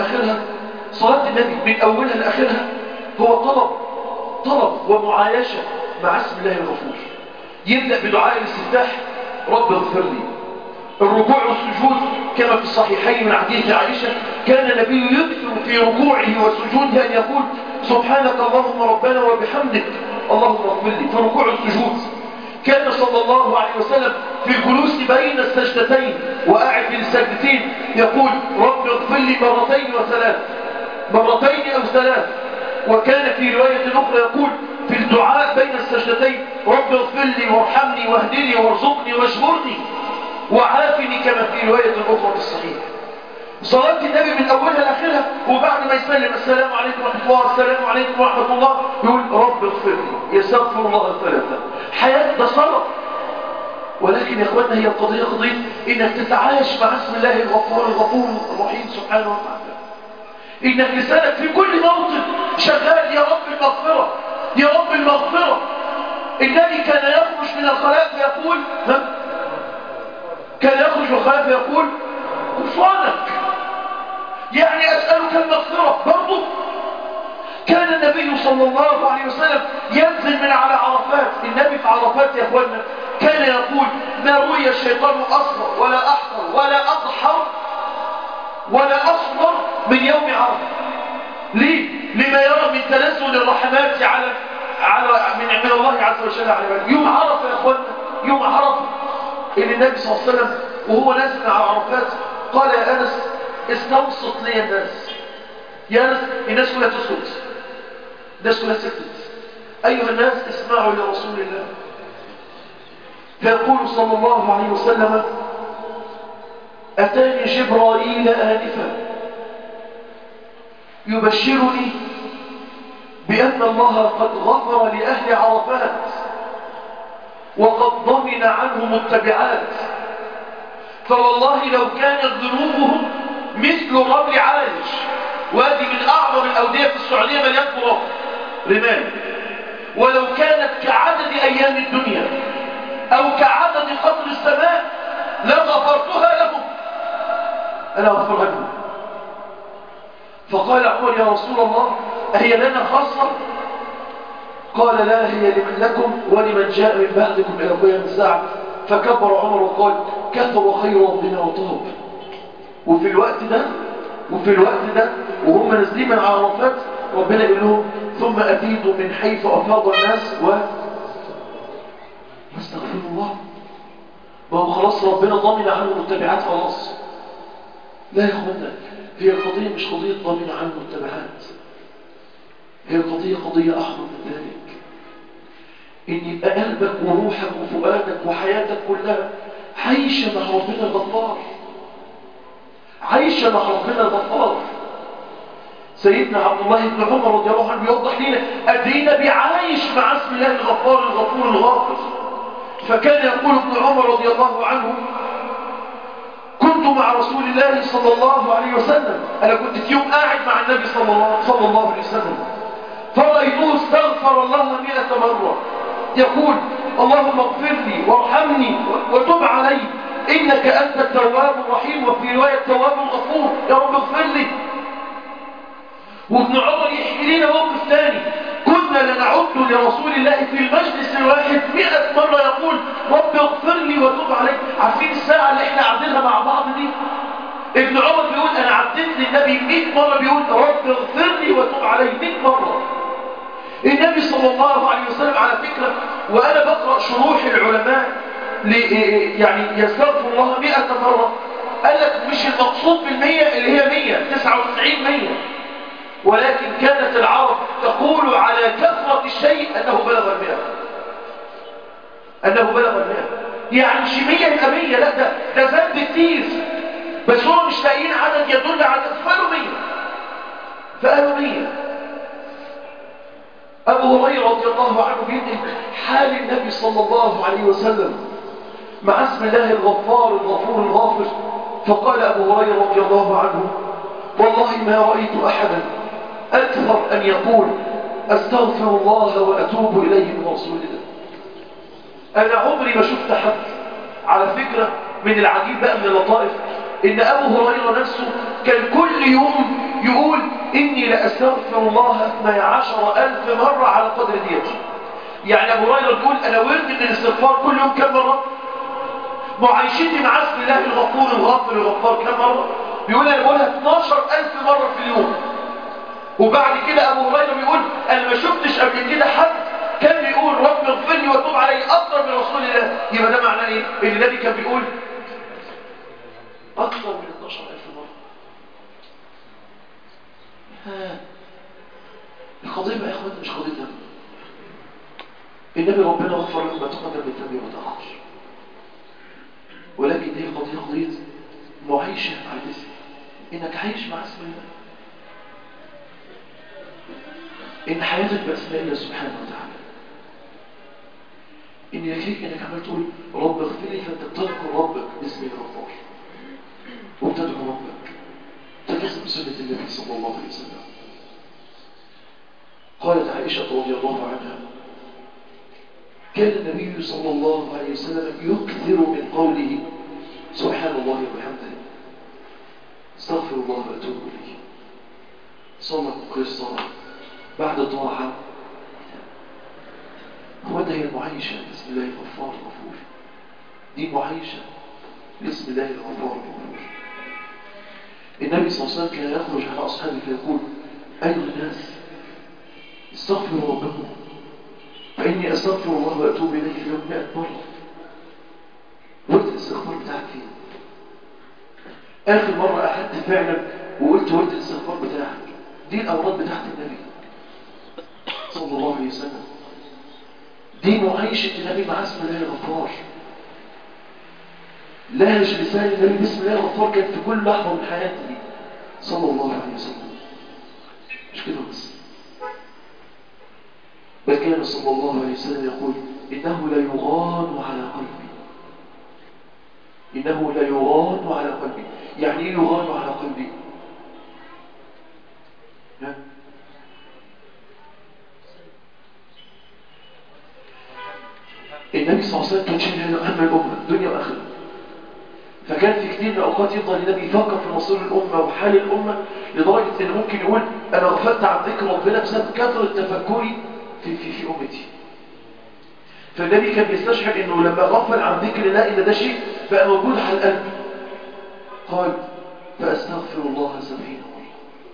أولها لآخرها هو طلب ومعايشة مع اسم الله الغفور. يبدأ بدعاء الاستفتاح رب اغفر لي. الركوع والسجود كما في الصحيحين من حديث عائشة كان النبي يكثر في ركوعه وسجوده أن يقول سبحانك اللهم ربنا وبحمدك اللهم اغفر لي في الركوع والسجود. كان صلى الله عليه وسلم في الجلوس بين السجدتين وقاعد بين السجدتين يقول رب اغفر لي مرتين أو ثلاث. وكان في رواية أخرى يقول في الدعاء بين السجدتين رب اغفر لي وارحمني واهدني وارزقني واجبرني وعافني كما في رواية أخرى في الصحيح. صلاة النبي من أولها لآخرها، وبعد ما يسلم السلام عليكم ورحمة الله السلام عليكم ورحمة الله يقول رب اغفر لي، يستغفر الله ثلاثة. حياة ده صلاة. ولكن يا اخواننا هي القضية قضية انك تتعايش مع اسم الله الغفار الغفور الرحيم سبحانه وتعالى، انك لسانك في كل موطن شغال يا رب المغفرة يا رب المغفرة. النبي كان يخرج من الخلاء فيقول غفرانك، يعني أسألك المغفرة برضو نازل من على عرفات. النبي في عرفات يا اخوانا كان يقول ما رؤي الشيطان اصغر ولا احقر ولا اضحر ولا اصغر من يوم عرفه. ليه؟ لما يرى من تنزل الرحمات على من الله عز وجل على عباده. يوم عرفه يا اخوانا، يوم عرفه اللي النبي صلى الله عليه وسلم وهو نازل على عرفات قال يا انس استوسط لي الناس. يا انس الناس كلها تسكت، الناس كلها سكتت. ايها الناس اسمعوا لرسول الله. فيقول صلى الله عليه وسلم اتاني جبرائيل انفا يبشرني بأن الله قد غفر لأهل عرفات وقد ضمن عنهم التبعات. فوالله لو كانت ذنوبهم مثل الرمل عالج، وادي من أعظم الأودية في السعودية مليان تراب رمال، ولو كانت كعدد أيام الدنيا أو كعدد قطر السماء لغفرتها لهم، أنا غفرها لهم. فقال عمر يا رسول الله أهي لنا خاصة؟ قال لا هي لمن لكم ولمن جاء من بعدكم إلى قيام الساعة. فكبر عمر وقال كثر خير ربنا وطاب. وفي الوقت ده وهم نازلين من عرفات ربنا يقول لهم ثم أفيدوا من حيث أفاض الناس واستغفروا الله. ما هو خلاص ربنا ضامن عنهم التبعات خلاص. لا يا اخوانا، هي القضية مش قضية ضامن عنهم التبعات، هي قضية أحمر من ذلك. إن يبقى قلبك وروحك وفؤادك وحياتك كلها عايشة مع ربنا الغفار، عايشة مع ربنا الغفار. سيدنا عبد الله بن عمر رضي الله عنه يوضح لنا أدينا بعايش مع اسم الله الغفار الغفور الغافر. فكان يقول ابن عمر رضي الله عنه كنت مع رسول الله صلى الله عليه وسلم، أنا كنت في يوم قاعد مع النبي صلى الله عليه وسلم فرأيته استغفر الله 100 مرة يقول اللهم اغفر لي وارحمني وتب علي إنك أنت التواب الرحيم، وفي رواية التواب الغفور، يا رب اغفر لي. وابن عمر يحكي لنا موقف ثاني، كنا لنعد لرسول الله في المجلس الواحد 100 مرة يقول رب اغفر لي وتب علي. عارفين الساعة اللي احنا عدينها مع بعض دي؟ ابن عمر بيقول انا عديت للنبي 100 مرة بيقول رب اغفر لي وتب علي 100 مرة. النبي صلى الله عليه وسلم على فكرة وانا بقرأ شروح العلماء يعني يستغفر الله 100 مرة، قال لك مش المقصود بال100 اللي هي 199 100، ولكن كانت العرب تقول على كثرة الشيء أنه بلغ 100. يعني مش 100 يبقى 100، لا ده زاد كتير، بس هم مش لاقيين عدد يدل على فقالوا 100. أبو هريرة رضي الله عنه بينقل حال النبي صلى الله عليه وسلم مع اسم الله الغفار الغفور الغافر. فقال أبو هريرة رضي الله عنه والله ما رأيت أحدا أكثر أن يقول أستغفر الله وأتوب إليه من رسول الله. أنا عمري ما شفت حد. على فكرة من العجيب بقى من اللطائف إن أبو هريرة نفسه كان كل يوم يقول إني لأستغفر الله 12,000 مرة على قدر ديتي. يعني أبو هريرة بيقول أنا ورد من الاستغفار كل يوم كم مرة؟ معايشتي مع اسم الله الغفور الغافر الغفار كم مرة؟ بيقول أنا بقولها 12,000 مرة في اليوم. وبعد كده أبو هريرة بيقول أنا ما شفتش قبل كده حد كان بيقول رب اغفر لي وتوب علي أكثر من رسول الله. يبقى ده معناه إيه؟ إن النبي كان بيقول أكثر من 12,000 مرة. القضية بقى يا إخوان مش قضية ذنب. النبي ربنا غفر له ما تقدم من ذنبه وما تأخر، ولكن هي قضية معيشة على الاسم، إنك عايش مع اسم الله، إن حياتك بأسماء الله سبحانه وتعالى، إن يكفيك إنك عمال تقول رب اغفر لي، فأنت بتذكر ربك باسم الغفار وبتدعو ربك تلزم سنة النبي صلى الله عليه وسلم. قالت عائشة رضي الله عنها كان النبي صلى الله عليه وسلم يكثر من قوله سبحان الله وبحمده استغفر الله وأتوب إليه. صلى غير صلاة بعد طاعة اخوانا هي المعايشة بسم الله الغفار الغفور، دي معايشة بسم الله الغفار الغفور. النبي صلى الله عليه وسلم كان يخرج على أصحابه فيقول أيها الناس استغفروا ربكم فإني أستغفر الله وأتوب إليه في يوم 100 مرة. ورد الاستغفار بتاعك فين؟ آخر مرة أحد فعلا وقلت ورد الاستغفار بتاعك دي الأوراد بتاعت النبي صلى الله عليه وسلم، دي معايشة النبي مع اسم الله الغفار. لهج لسان النبي بسم الله الغفار كان في كل لحظة من حياته صلى الله عليه وسلم. مش كده بس، بل كان صلى الله عليه وسلم يقول إنه لا يغان على قلبي، إنه لا يغان على قلبي. يعني إيه يغان على قلبي؟ النبي صلى الله عليه وسلم كان شايل هم الأمة دنيا وآخرة، فكان في كتير من الأوقات يفضل النبي يفكر في مصير الأمة وحال الأمة لدرجة إنه ممكن يقول أنا غفلت عن ذكر ربنا بسبب كثرة تفكري في أمتي. فالنبي كان بيستشعر إنه لما غفل عن ذكر الله إن ده شيء بقى موجود على القلب، قال فأستغفر الله 70 مرة.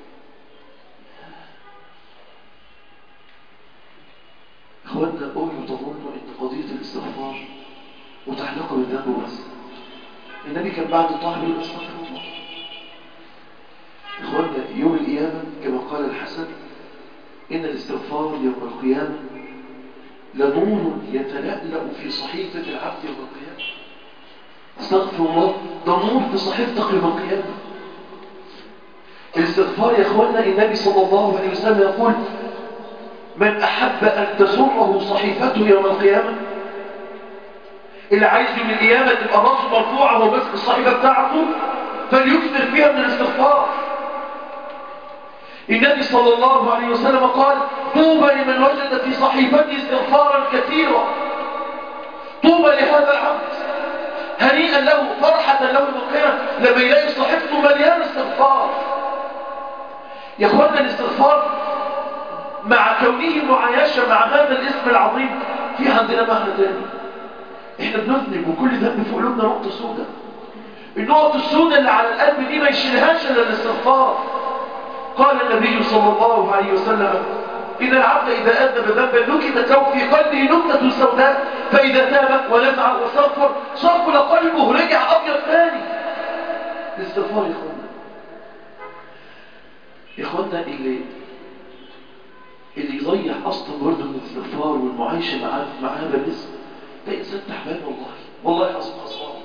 أخواننا أولي تظنوا إن قضية الاستغفار متعلقة بالذنب بس. النبي كان بعد الطاعة بيقول استغفر الله. إخواننا يوم القيامة كما قال الحسن إن الاستغفار يوم القيامة لنور يتلألأ في صحيفة العبد يوم القيامة. استغفر الله ده نور في صحيفتك يوم القيامة. الاستغفار يا إخواننا النبي صلى الله عليه وسلم يقول من أحب أن تسره صحيفته يوم القيامة، اللي عايز يوم القيامة تبقى راسه مرفوعة وهو ماسك الصحيفة بتاعته فليكثر فيها من الاستغفار. النبي صلى الله عليه وسلم قال طوبى لمن وجد في صحيفته استغفارا كثيرا، طوبى لهذا العبد، هنيئا له فرحة له يوم القيامة لما يلاقي صحيفته مليانة استغفار. يا اخوانا الاستغفار مع كونه معايشة مع هذا الاسم العظيم في عندنا معنى تاني. احنا بنذنب وكل ذنب في قلوبنا نقطة سوداء، النقطة السوداء اللي على القلب دي ما يشيلهاش الا الاستغفار. قال النبي صلى الله عليه وسلم إن العبد إذا أذنب ذنبا نكتت له في قلبه نكتة سوداء فإذا تاب ونزع واستغفر صفل قلبه رجع أبيض ثاني. الاستغفار يا إخوانا، يا إخوانا اللي يضيع أصلا برضه من الاستغفار والمعايشة مع هذا الاسم ده إنسان تعبان والله حسب خسران.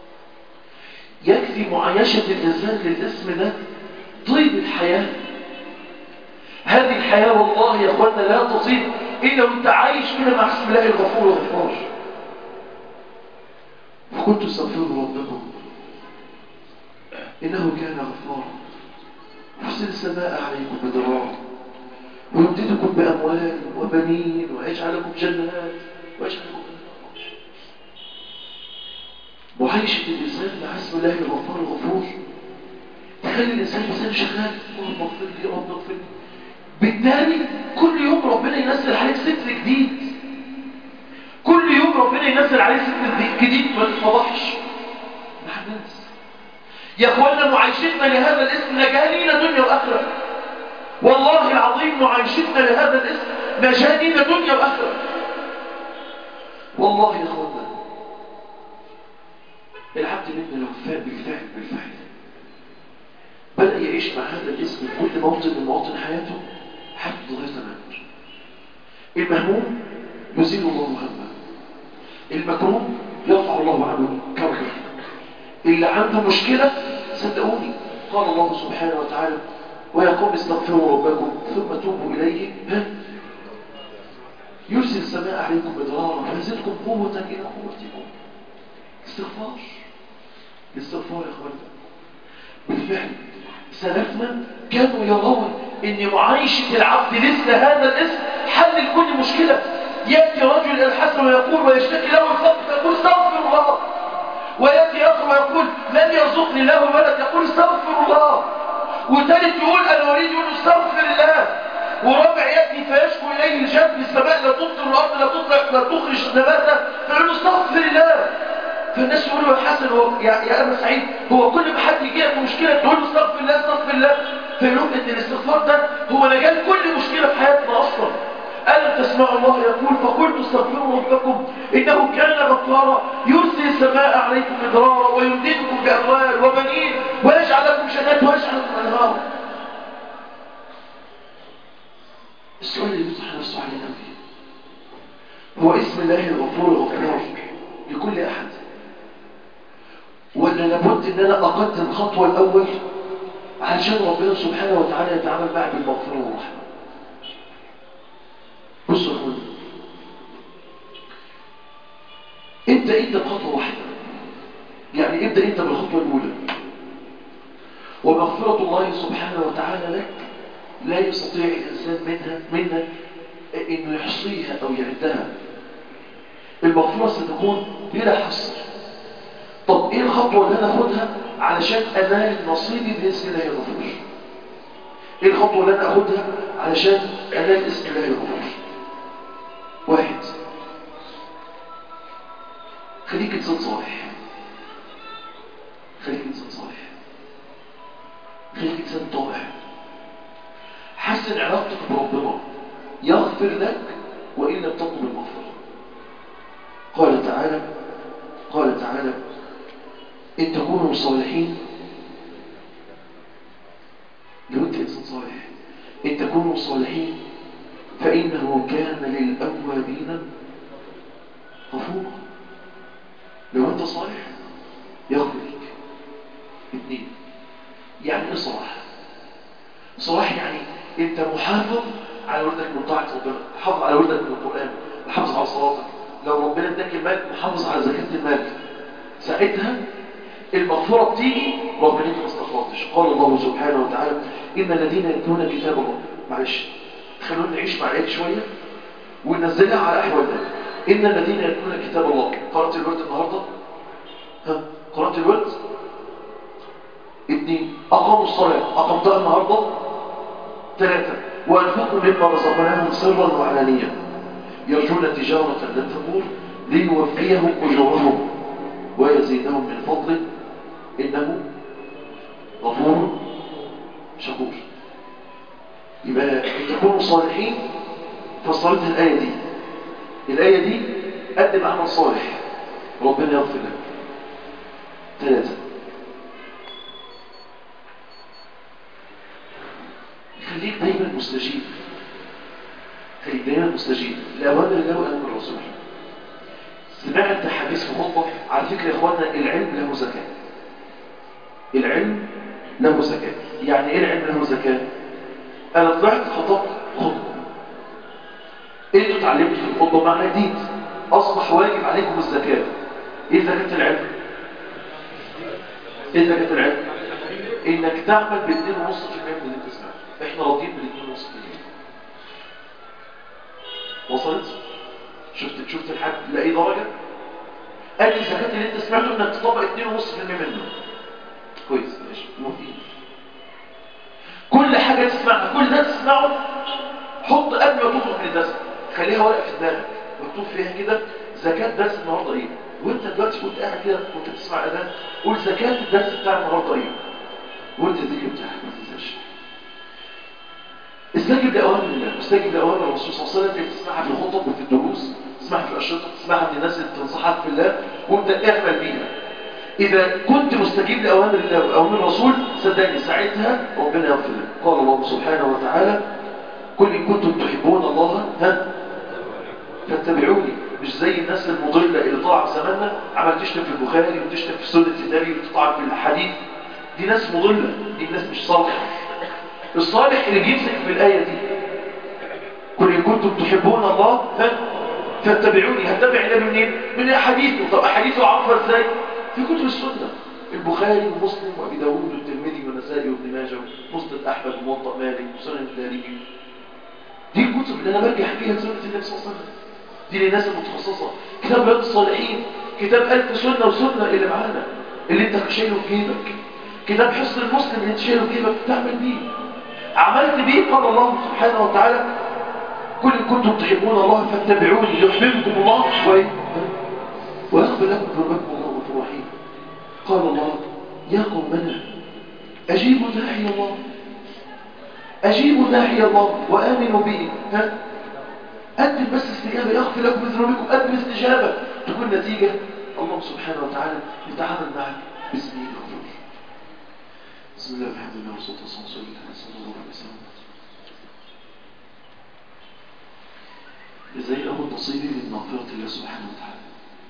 يكفي معايشة الإنسان للاسم ده طيب الحياة. هذه الحياة والله يا أخوانا لا تطيب إلا وانت عايش كده مع اسم الله الغفور الغفار. فكنت استغفروا ربكم إنه كان غفارا يرسل السماء عليكم مدرارا ويمددكم بأموال وبنين ويجعل لكم جنات ويجعل لكم معايشة الإنسان مع اسم الله الغفار الغفور تخلي الإنسان شغال رب اغفر لي رب اغفر لي. بالتالي كل يوم ربنا ينزل عليك ستر جديد، كل يوم ربنا ينزل عليك ستر جديد ما تتفضحش مع الناس. يا اخوانا معايشتنا لهذا الاسم نجاة لينا دنيا واخره، والله العظيم معايشتنا لهذا الاسم نجاة لينا دنيا واخره. والله يا اخوانا العبد منا لو فاق بالفعل بدأ يعيش مع هذا الاسم في كل موطن من مواطن حياته حتى ظهر تماما. المهموم يزيل الله همه، المكروه يرفع الله عنه كربه، اللي عنده مشكلة صدقوني قال الله سبحانه وتعالى ويا قوم استغفروا ربكم ثم توبوا إليه يرسل السماء عليكم مدرارا ويزيدكم قوة إلى قوتكم. الاستغفار يا اخوانا بالفعل سلفنا كانوا يرون ان معايشة العبد مثل هذا الاسم حل لكل مشكلة. يأتي رجل الى الحسن ويقول ويشتكي له الفقر فيقول استغفر الله، ويأتي اخر ويقول لن يرزقني الله ولد يقول استغفر الله، وثالث يقول انا اريد ان استغفر الله، ورابع يأتي فيشكو اليه جاي الجد السماء لا تمطر والارض لا تطلع لا تخرج نباتا، فيقول له استغفر الله. فالناس يقولوا يا حسن هو يا ابا سعيد، هو كل ما حد يجي لك مشكله تقول له استغفر الله استغفر الله؟ فيقولوا ان الاستغفار ده هو نجاة كل مشكله في حياتنا اصلا. ألم تسمعوا الله يقول فقلت استغفروا ربكم إنه كان غفارا يرسل السماء عليكم مدرارا ويمددكم بأموال وبنين ويجعل لكم جنات ويجعل لكم أنهارا. السؤال اللي يفتح نفسه علينا فيه هو اسم الله الغفور الغفار لكل أحد، ولا لابد إن أنا أقدم الخطوة الأول علشان ربنا سبحانه وتعالى يتعامل معي بالمغفرة والرحمة؟ بصوا يا اخوان، ابدأ انت بخطوة واحدة، يعني ابدأ انت بالخطوة الأولى. ومغفرة الله سبحانه وتعالى لك لا يستطيع الإنسان منها إنه يحصيها أو يعدها. المغفرة ستكون بلا حصر. طب إيه الخطوة اللي أنا أخدها علشان أنال نصيبي باسم الله الغفور؟ إيه الخطوة اللي أنا أخدها علشان أنال اسم الله الغفور؟ واحد، خليك إنسان صالح. خليك إنسان صالح، خليك إنسان طائع. حسن علاقتك بربنا يغفر لك وإن لم تطلب المغفرة. قال تعالى إن تكونوا صالحين، لو أنت إنسان صالح، إن تكونوا صالحين فإنه كان للأوابين غفورا. لو أنت صالح يغفر لك. اثنين، يعني إيه صلاح؟ صلاح يعني أنت محافظ على ولدك من طاعة ربنا، محافظ على ولدك من القرآن، محافظ على صلاتك. لو ربنا اداك المال محافظ على زكاة المال، ساعتها المغفرة بتيجي رغم ان انت ما استغفرتش. قال الله سبحانه وتعالى إن الذين يتلون كتاب الله، معلش خلونا نعيش مع الآيات شوية وننزلها على أحوالنا. إن الذين يتلون كتاب الله، قرأت الورد النهاردة؟ قرأت الورد؟ اثنين، أقاموا الصلاة، أقمتها النهاردة؟ ثلاثة، وأنفقوا مما رزقناهم سرا وعلانية يرجون تجارة لن تبور ليوفيهم أجورهم ويزيدهم من فضله إنه غفور شكور. يبقى إن تكونوا صالحين فصلتها الآية دي قدم عمل صالح ربنا يغفر لك. ثلاثة، خليك دايما مستجيب. خليك دايما مستجيب لأوامر الله وأوامر الرسول. سمعت حديث في خطبة، على فكرة يا إخواننا العلم له زكاة. العلم له زكاة. يعني إيه العلم له زكاة؟ أنا طلعت خطبت خطبة، انتوا اتعلمتوا في الخطبة معنى جديد، أصبح واجب عليكم الزكاة. إيه زكاة العلم؟ إيه زكاة العلم؟ إنك تعمل ب2.5% من اللي انت سمعته. إحنا راضيين بال2.5%. وصلت؟ شفت الحد لأي درجة؟ قال لي الزكاة اللي انت سمعته انك تطبق 2.5% منه. كويس، ماشي، موافقين. كل حاجة تسمعها، كل ده تسمعه، حط قبل ما تخرج من الدرس خليها ورقة في دماغك مكتوب فيها كده زكاة درس النهارده ايه. وانت دلوقتي كنت قاعد كده وانت بتسمع اذان قول زكاة الدرس بتاع النهارده ايه، وانت الذكر بتاعك ما تنساش. استجب لأوامر الله، استجب لأوامر الرسول صلى الله عليه وسلم اللي بتسمعها في الخطب وفي الدروس، تسمعها في الأشرطة، تسمعها من الناس اللي بتنصحك في الله، وابدأ اعمل بيها. إذا كنت مستجيب لأوامر الله وأوامر الرسول صدقني ساعتها ربنا يغفر لك. قال الله سبحانه وتعالى قل إن كنتم تحبون الله فاتبعوني. مش زي الناس المضلة اللي طلع في زماننا عمل تشتم في البخاري وتشتم في سنة النبي وتطعن في الحديث. دي ناس مضلة، دي ناس مش صالحة. الصالح اللي بيمسك في الآية دي قل إن كنتم تحبون الله فاتبعوني. هتبع النبي منين؟ من أحاديثه. طب أحاديثه عارفة ازاي؟ في كتب السنة، البخاري ومسلم وأبي داود والترمذي والنسائي وابن ماجه ومسند أحمد وموطأ مالك وسنن الدارمي. دي الكتب اللي أنا برجع فيها سنة النبي صلى الله عليه وسلم. دي للناس المتخصصة. كتاب رياض الصالحين، كتاب 1000 سنة وسنة اللي معانا اللي انت شايله في جيبك، كتاب حصن المسلم اللي انت شايله في جيبك تعمل بيه، عملت بيه. قال الله سبحانه وتعالى قل إن كنتم تحبون الله فاتبعوني يحببكم الله ويغفر لكم ذنوبكم والله غفور رحيم. قال الله يا قومنا أجيبوا داعي الله، أجيبوا داعي الله وآمنوا به. قدم بس استجابة يغفر لكم ذنوبكم، قدم استجابة تكون نتيجة الله سبحانه وتعالى يتعامل معك باسمه الغفور. بسم الله والحمد لله والصلاة والسلام على رسول الله صلى الله عليه وسلم. ازاي اخد نصيبي من مغفرة الله سبحانه وتعالى؟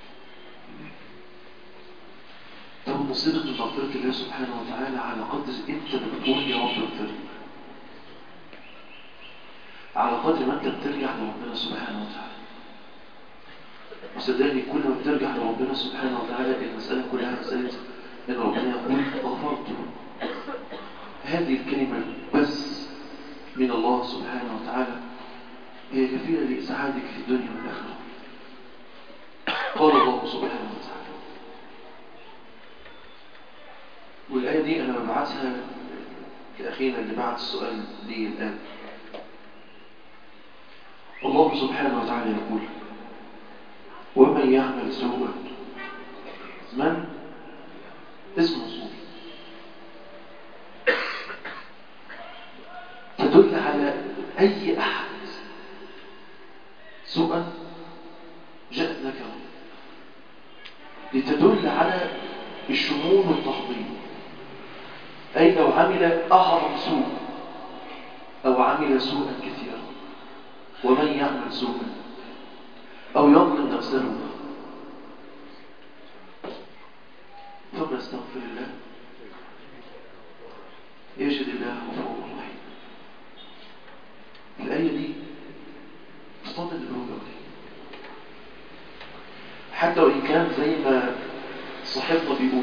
تاخد نصيبك من مغفرة الله سبحانه وتعالى على قدر انت بتقول يا رب اغفر لي، على قدر ما انت بترجع لربنا سبحانه وتعالى. وصدقني كل ما بترجع لربنا سبحانه وتعالى المسألة كلها مسألة ان ربنا يقول غفرت. هذه الكلمة بس من الله سبحانه وتعالى هي كفيلة لإسعادك في الدنيا والآخرة. قال الله سبحانه وتعالى، والآية دي أنا ببعثها لأخينا اللي بعت السؤال لي الآن. الله سبحانه وتعالى يقول ومن يعمل سوءا، من اسم موصول تدل على أي أحد. سوءا جاءت نكرة لتدل على الشمول والتحضير، أي لو عمل أعظم سوء أو عمل سوءا كثيرا. ومن يعمل سوءا أو يظلم نفسه ثم يستغفر الله يجد الله غفورا رحيما. الآية دي تصطدم بالوجه دي، حتى وإن كان زي ما صاحبنا بيقول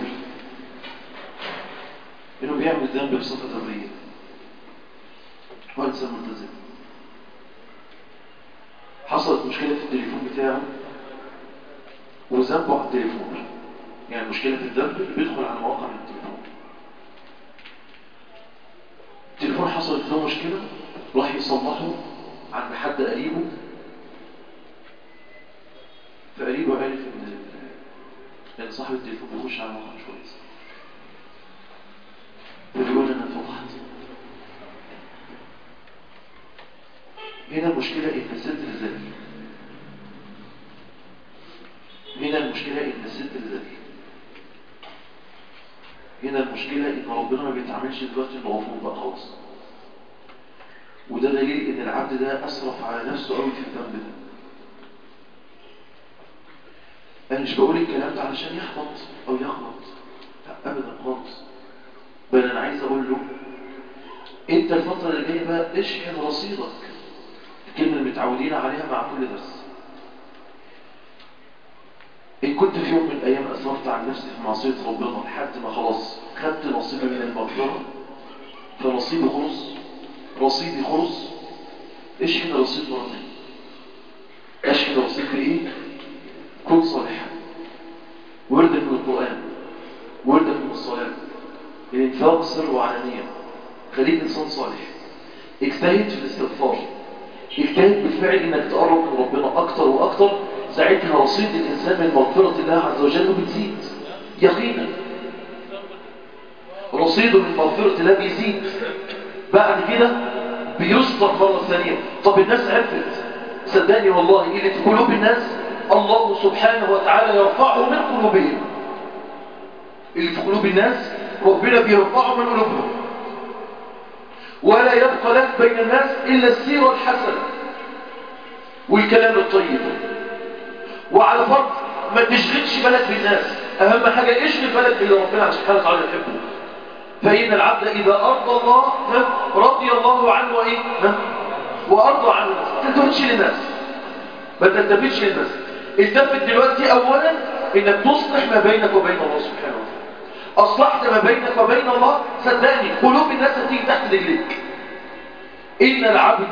إنه بيعمل ذنب بصفة ذرية، هو إنسان ملتزم، حصلت مشكلة في التليفون بتاعه وذنبه على التليفون، يعني مشكلة الذنب اللي بيدخل على مواقع من التليفون حصلت له مشكلة، راح يصلحه عند حد قريبه، فقريبه عرف ان صاحب التليفون بيخش على موقع مش كويس، فبيقول انا اتفضحت. هنا المشكلة ان الست ذكي، هنا المشكلة ان الست ذكي، هنا المشكلة ان ربنا ما بيتعاملش دلوقتي انه غفور بقى خالص. وده دليل ان العبد ده اسرف على نفسه قوي في الذنب ده. انا مش بقول الكلام ده علشان يحبط او يغلط، لا ابدا خالص، بل انا عايز اقول له انت الفترة اللي جاية بقى اشحن رصيدك، الكلمة اللي متعودين عليها مع كل درس. ان كنت في يوم من الايام اسرفت عن نفسي في معصية ربنا لحد ما خلاص خدت نصيبي من المغفرة، فنصيبي خلص، رصيدي خلص، اشحن رصيد مرة تانية. اشحن رصيد بايه؟ كن صالحا، وردك من القرآن، وردك من الصلاة، الانفاق سر وعلانية، خليك انسان صالح، اجتهد في الاستغفار، اجتهد بالفعل انك تقرب من ربنا اكتر واكتر. ساعتها رصيد الانسان من مغفرة الله عز وجل بتزيد يقينا، رصيده من مغفرة الله بيزيد، بعد كده بيصدر مرة ثانية. طب الناس عرفت، صدقني والله اللي في قلوب الناس الله سبحانه وتعالى يرفعه من قلوبهم، اللي في قلوب الناس ربنا بيرفعه من قلوبهم. ولا يبقى لك بين الناس إلا السيرة الحسنة والكلام الطيب. وعلى فرض ما تشغلش بالك بالناس، أهم حاجة اشغل بالك باللي ربنا سبحانه وتعالى يحبه. فإن العبد إذا أرضى الله رضي الله عنه وإيه؟ وأرضى عنه الناس. ما تلتفتش للناس، ما تلتفتش للناس. التفت دلوقتي أولا إنك تصلح ما بينك وبين الله سبحانه وتعالى. أصلحت ما بينك وبين الله، صدقني قلوب الناس هتيجي تحت رجليك. إن العبد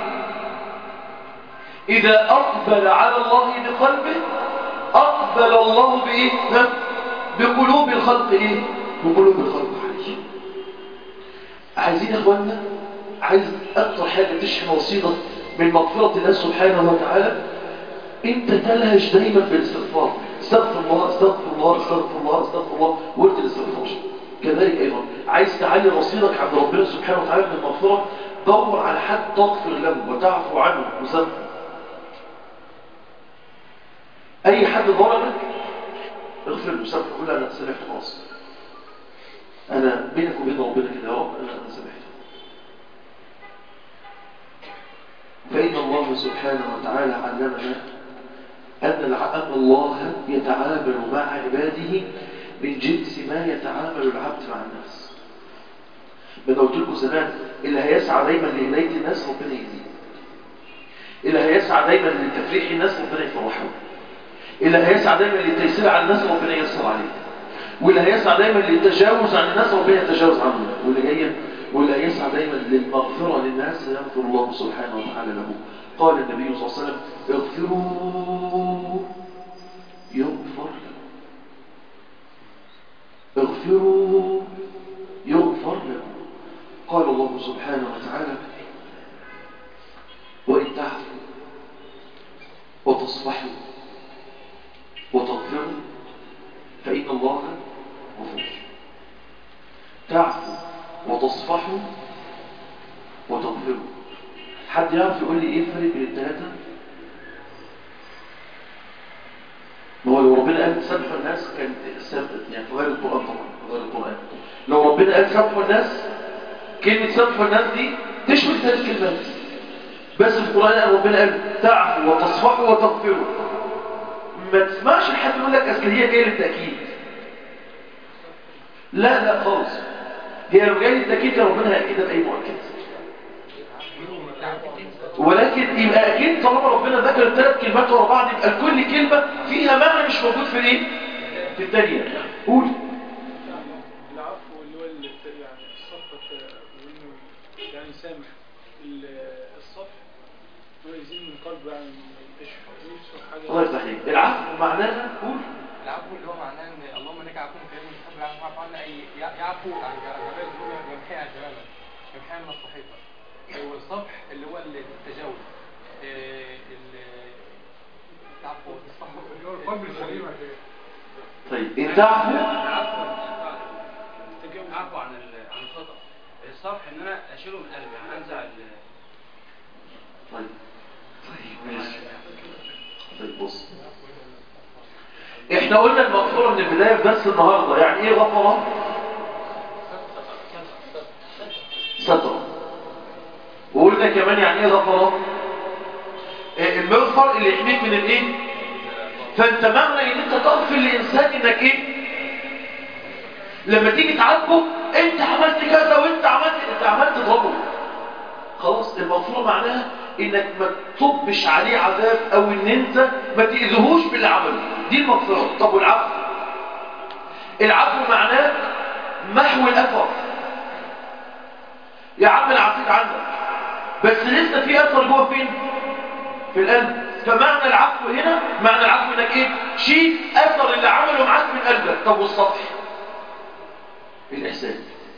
إذا أقبل على الله بقلبه أقبل الله بإيه؟ بقلوب الخلق. إيه؟ بقلوب الخلق عليه. عايزين يا إخواننا، عايز أكتر حاجة تشحن رصيدك من مغفرة الله سبحانه وتعالى انت تلهج دايما بالاستغفار. استغفر الله استغفر الله استغفر الله استغفر الله وقلت الاستغفار. كذلك ايضا عايز تعلي رصيدك عند ربنا سبحانه وتعالى من المغفرة، دور على حد تغفر له وتعفو عنه وسامحه. اي حد ظلمك اغفر له وسامحه، قول انا سامحت خلاص، انا بينك وبين ربنا كده يا رب انا سامحت. فإن الله سبحانه وتعالى علمنا أن الله يتعامل مع عباده من جنس ما يتعامل العبد مع الناس. من قلت لكم زمان اللي هيسعى دايما لهداية الناس ربنا يهديه، اللي هيسعى دايما لتفريح الناس ربنا يفرحه، اللي هيسعى دايما للتيسير على الناس ربنا ييسر عليه، واللي هيسعى دايما للتجاوز عن الناس ربنا يتجاوز عنه، واللي هيسعى دايما للمغفرة للناس يغفر الله سبحانه وتعالى له. قال النبي صلى الله عليه وسلم اغفروا يغفر لكم، اغفروا يغفر لكم. قال الله سبحانه وتعالى وإن تعفوا وتصفحوا وتغفروا فإن الله غفور. تعفوا وتصفحوا وتغفروا. حد يعرف يقول لي ايه الفرق بين الثلاثه؟ ما هو لو ربنا قال سامحوا الناس كان يعني في غير القران، طبعا في غير القران. لو ربنا قال سامحوا الناس، كلمه سامحوا الناس دي تشمل ثلاث كلمات، بس في القران ربنا قال تعفوا وتصفحوا وتغفروا. ما تسمعش حد يقول لك اصل هي جايه للتاكيد. لا خالص، هي لو جايه للتاكيد كان ربنا هيأكدها باي مؤكد، ولكن يبقى اكيد طالما ربنا ذكر الثلاث كلمات ورا بعض يبقى كل كلمه فيها معنى مش موجود في ايه؟ في الثانيه. قول. العفو اللي هو يعني الصفح وانه يعني سامح، الصفح هو يزيد من قلبه يعني مش حاجه. الله يفتح عليك. العفو معناها قول. العفو اللي هو معناه ان اللهم انك عفو كريم تحب العفو عنا، اي يعفو عن جميع الذنوب ويمحيها عن جمالك يمحيها من الصحيفه. والصفح اللي هو التجاوز، العفو والصفح اللي هو القلب السليم. طيب انت عفو عفو عن الخطأ. الصفح ان انا اشيله من قلبي، يعني انزع طيب ماشي. طيب بص، احنا قلنا المغفرة من البداية بس النهاردة يعني ايه غفرة؟ سترة. وقلنا كمان يعني ايه غفرة؟ المغفر اللي يحميك من الايه؟ فانت معنى ان انت تغفر لانسان انك ايه؟ لما تيجي تعاتبه انت عملت كذا وانت عملت تضربه، خلاص المغفرة معناها انك ما تطبش عليه عذاب او ان انت ما تأذيهوش باللي عمله، دي المغفرة. طب والعفو؟ العفو معناه محو الاثر. يا عم انا عفيت عنك بس لسه في اثر جوه فين؟ في القلب. فمعنى العفو هنا، معنى العفو انك ايه؟ شيل اثر اللي عمله معاك من قلبك. طب والصفح؟ الاحسان.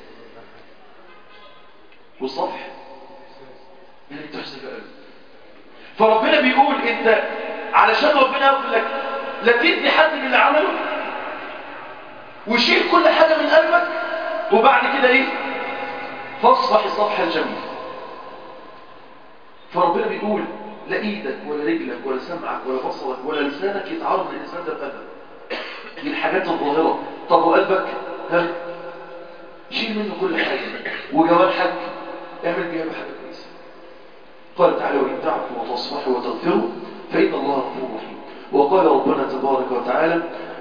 والصفح انك تحسن بقلبك. فربنا بيقول انت علشان ربنا يغفر لك لا تدي حد من اللي عمله وشيل كل حاجه من قلبك، وبعد كده ايه؟ فاصفح الصفح الجميل. فربنا بيقول لا ايدك ولا رجلك ولا سمعك ولا بصرك ولا لسانك يتعرض للانسان ده بأذى. دي الحاجات الظاهره. طب وقلبك؟ ها؟ شيل منه كل حاجه، وجوارحك اعمل بيها حاجه كويسه. قال تعالى وان تعفوا وتصفحوا وتغفروا فان الله غفور رحيم. وقال ربنا تبارك وتعالى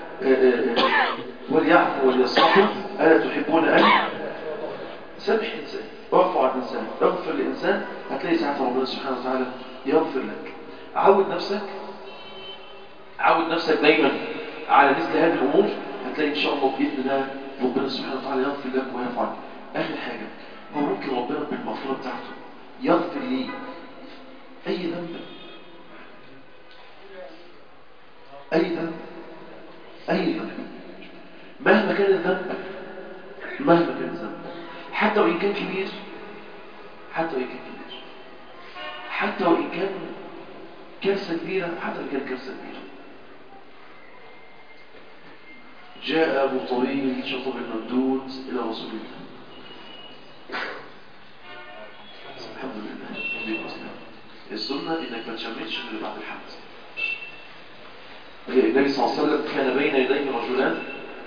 وليعفوا وليصفحوا الا تحبون ان سامح انسان، اعفو عن انسان، اغفر لانسان، هتلاقي ساعتها ربنا سبحانه وتعالى يغفر لك. عود نفسك دايما على مثل هذه الامور، هتلاقي ان شاء الله باذن الله ربنا سبحانه وتعالى يغفر لك ويعفو عنك. اخر حاجه، هو ممكن ربنا بالمغفره بتاعته يغفر لي اي ذنب، اي ذنب مهما كان الذنب، مهما كان الذنب، حتى وإن كان كبير، حتى حتى وإن كان كارثة كبيرة، حتى وإن كان كارثة كبيرة. جاء أبو طويل شطب الممدود إلى رسول الله. الحمد لله. السنة إنك ما تشمتش من بعد الحمد. النبي صلى الله عليه وسلم كان بين يديه رجلان،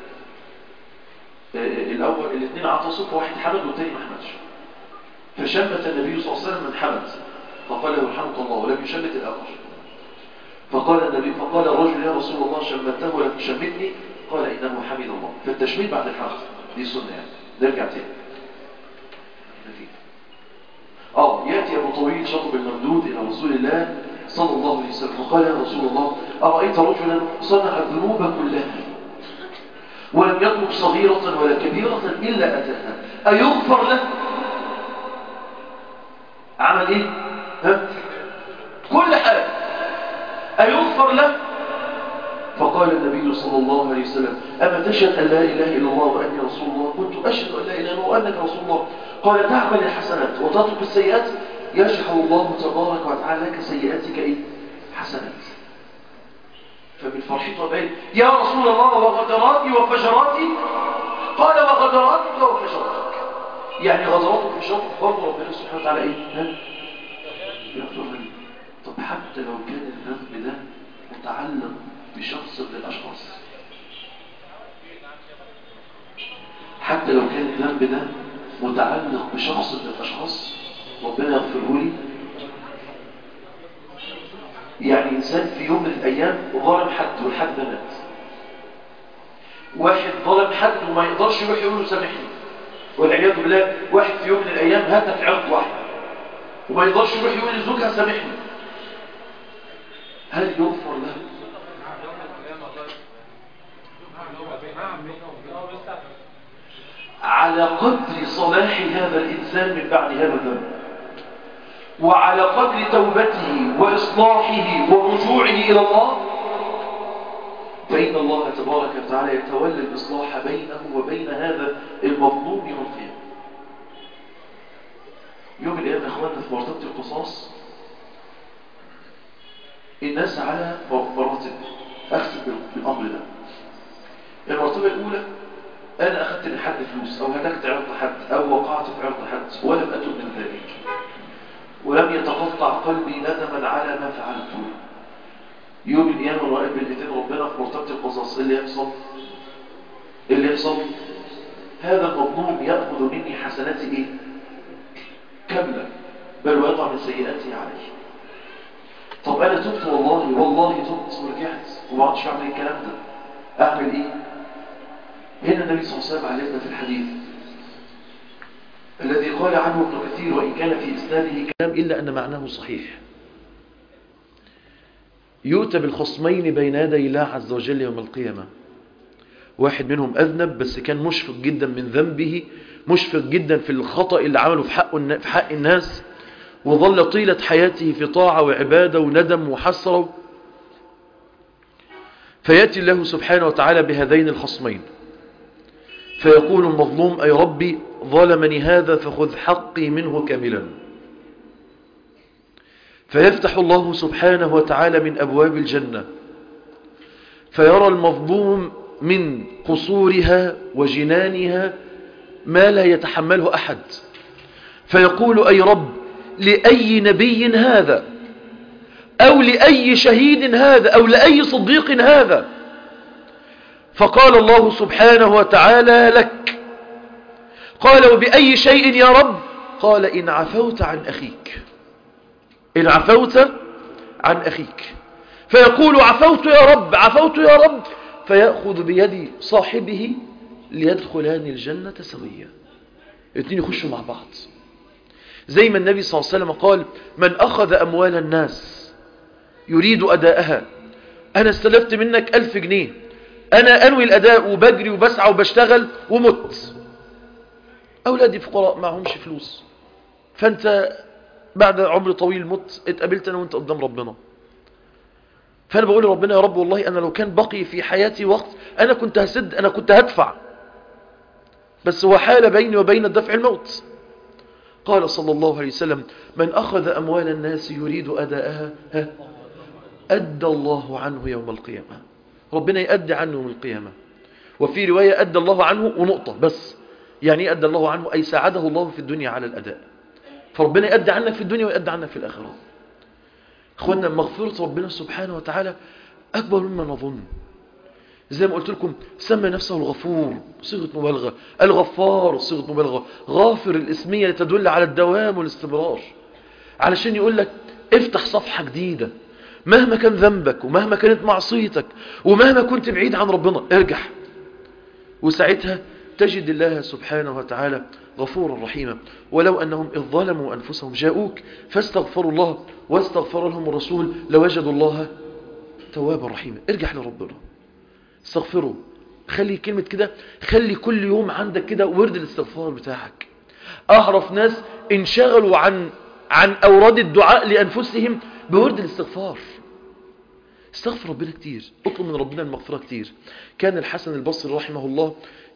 الأول الاثنين عطسوا، واحد حمد والثاني ما حمدش، فشمت النبي صلى الله عليه وسلم من حمد فقال له رحمك الله، ولم يشمت الآخر. فقال الرجل يا رسول الله شمته ولم تشمتني؟ قال إنه حمد الله. فالتشميت بعد الحمد دي سنة يعني. نرجع تاني. يأتي أبو طويل شطب الممدود إلى رسول الله صلى الله عليه وسلم فقال يا رسول الله أرأيت رجلا صنع الذنوب كلها ولم يطلب صغيرة ولا كبيرة إلا أتاها، أيغفر له؟ عمل إيه؟ كل حاجة أيغفر له؟ فقال النبي صلى الله عليه وسلم أما تشهد أن لا إله إلا الله وأني رسول الله؟ قلت أشهد أن لا إله إلا الله وأنك رسول الله. قال تعمل الحسنات وتترك السيئات يجعل الله تبارك وتعالى لك سيئاتك إيه؟ حسنات. فمن فرحته وبين يا رسول الله وغدراتي وفجراتي؟ قال وغدراتك وفجراتك، يعني غدراتك وفجراتك برضه ربنا سبحانه وتعالى إيه؟ يغفر لي. طب حتى لو كان الذنب ده متعلق بشخص من الأشخاص، حتى لو كان الذنب ده متعلق بشخص من الأشخاص ربنا يغفره لي. يعني إنسان في يوم من الأيام ظلم حد والحد ده مات، واحد ظلم حد وما يقدرش يروح يقول له سامحني، والعياذ بالله واحد في يوم من الأيام هتف عرض واحد وما يقدرش يروح يقول لزوجها سامحني، هل يغفر له؟ على قدر صلاح هذا الإنسان من بعد هذا الذنب، وعلى قدر توبته وإصلاحه ورجوعه إلى الله، فإن الله تبارك وتعالى يتولى الإصلاح بينه وبين هذا المظلوم يوم القيامة. يوم القيامة يا أخواننا في مرتبة القصاص الناس على مراتب. أختم بالأمر ده. المرتبة الأولى أنا أخذت من حد فلوس أو هتكت عرض حد أو وقعت في عرض حد ولم أتب من ذلك ولم يتقطع قلبي ندما على ما فعلته. يوم القيامة الرائب بالإذن ربنا في مرتبة القصاص اللي يحصل هذا المظلوم يأخذ مني حسناتي إيه؟ كاملة، بل ويضع من سيئاتي عليه. طب أنا تبت والله تبت ورجعت وما عادش أعمل الكلام ده، أعمل إيه؟ هنا النبي صلى الله عليه وسلم علمنا في الحديث الذي قال عنه ابن كثير وإن كان في إسناده كلام إلا أن معناه صحيح. يؤتى بالخصمين بين يدي الله عز وجل يوم القيامة، واحد منهم أذنب بس كان مشفق جدا من ذنبه، مشفق جدا في الخطأ اللي عمله في حق الناس، وظل طيلة حياته في طاعة وعبادة وندم وحسرة. فيأتي الله سبحانه وتعالى بهذين الخصمين فيقول المظلوم أي ربي ظلمني هذا فخذ حقي منه كاملا. فيفتح الله سبحانه وتعالى من أبواب الجنة فيرى المظلوم من قصورها وجنانها ما لا يتحمله أحد، فيقول أي رب لأي نبي هذا أو لأي شهيد هذا أو لأي صديق هذا؟ فقال الله سبحانه وتعالى لك. قال وبأي شيء يا رب؟ قال إن عفوت عن أخيك، إن عفوت عن أخيك. فيقول عفوت يا رب عفوت يا رب، فيأخذ بيد صاحبه ليدخلان الجنة سويا، الاثنين يخشوا مع بعض. زي ما النبي صلى الله عليه وسلم قال من أخذ أموال الناس يريد أداءها، أنا استلفت منك 1000 جنيه، أنا أنوي الأداء وبجري وبسعى وبشتغل ومت، أولادي فقراء معهمش فلوس، فأنت بعد عمر طويل مت، اتقابلت أنا وأنت قدام ربنا. فأنا بقول لربنا يا رب والله أنا لو كان بقي في حياتي وقت أنا كنت هسد، أنا كنت هدفع، بس هو حال بيني وبين الدفع الموت. قال صلى الله عليه وسلم من أخذ أموال الناس يريد أداءها أدى الله عنه يوم القيامة. ربنا يأدي عنه يوم القيامة. وفي رواية أدى الله عنه ونقطة بس. يعني أدى الله عنه أي ساعده الله في الدنيا على الأداء. فربنا يأدي عنك في الدنيا ويأدي عنك في الآخرة. أخوانا مغفرة ربنا سبحانه وتعالى أكبر مما نظن. زي ما قلت لكم سمى نفسه الغفور صيغة مبالغة، الغفار صيغة مبالغة، غافر الاسمية تدل على الدوام والاستمرار، علشان يقول لك افتح صفحة جديدة مهما كان ذنبك ومهما كانت معصيتك ومهما كنت بعيد عن ربنا ارجع، وساعتها تجد الله سبحانه وتعالى غفورا رحيما. ولو أنهم إذ ظلموا أنفسهم جاءوك فاستغفروا الله واستغفر لهم الرسول لوجدوا الله توابا رحيما. ارجع لربنا، استغفروا. خلي كلمة كده، خلي كل يوم عندك كده ورد الاستغفار بتاعك. أعرف ناس انشغلوا عن أوراد الدعاء لأنفسهم بورد الاستغفار. استغفر ربنا كتير، اطلب من ربنا المغفرة كتير. كان الحسن البصري رحمه الله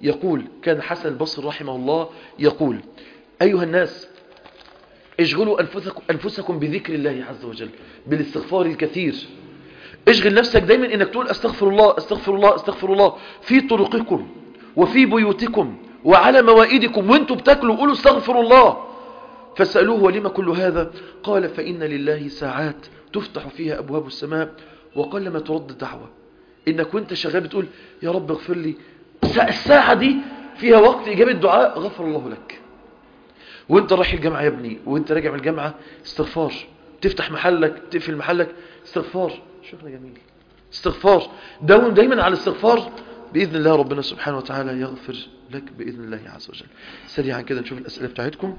يقول أيها الناس اشغلوا أنفسكم بذكر الله عز وجل، بالاستغفار الكثير. اشغل نفسك دايما انك تقول استغفر الله استغفر الله استغفر الله في طرقكم وفي بيوتكم وعلى موائدكم، وانتم بتاكلوا قولوا استغفر الله. فسألوه ولما كل هذا؟ قال فإن لله ساعات تفتح فيها أبواب السماء وقلما ترد دعوة. انك وانت شغال بتقول يا رب اغفر لي، الساعة دي فيها وقت إجابة الدعاء، غفر الله لك. وانت رايح الجامعة يا ابني وانت راجع من الجامعة استغفار، تفتح محلك تقفل محلك استغفار، شغل جميل استغفار. داوم دايما على الاستغفار، بإذن الله ربنا سبحانه وتعالى يغفر لك بإذن الله عز وجل. سريعا كده نشوف الأسئلة بتاعتكم.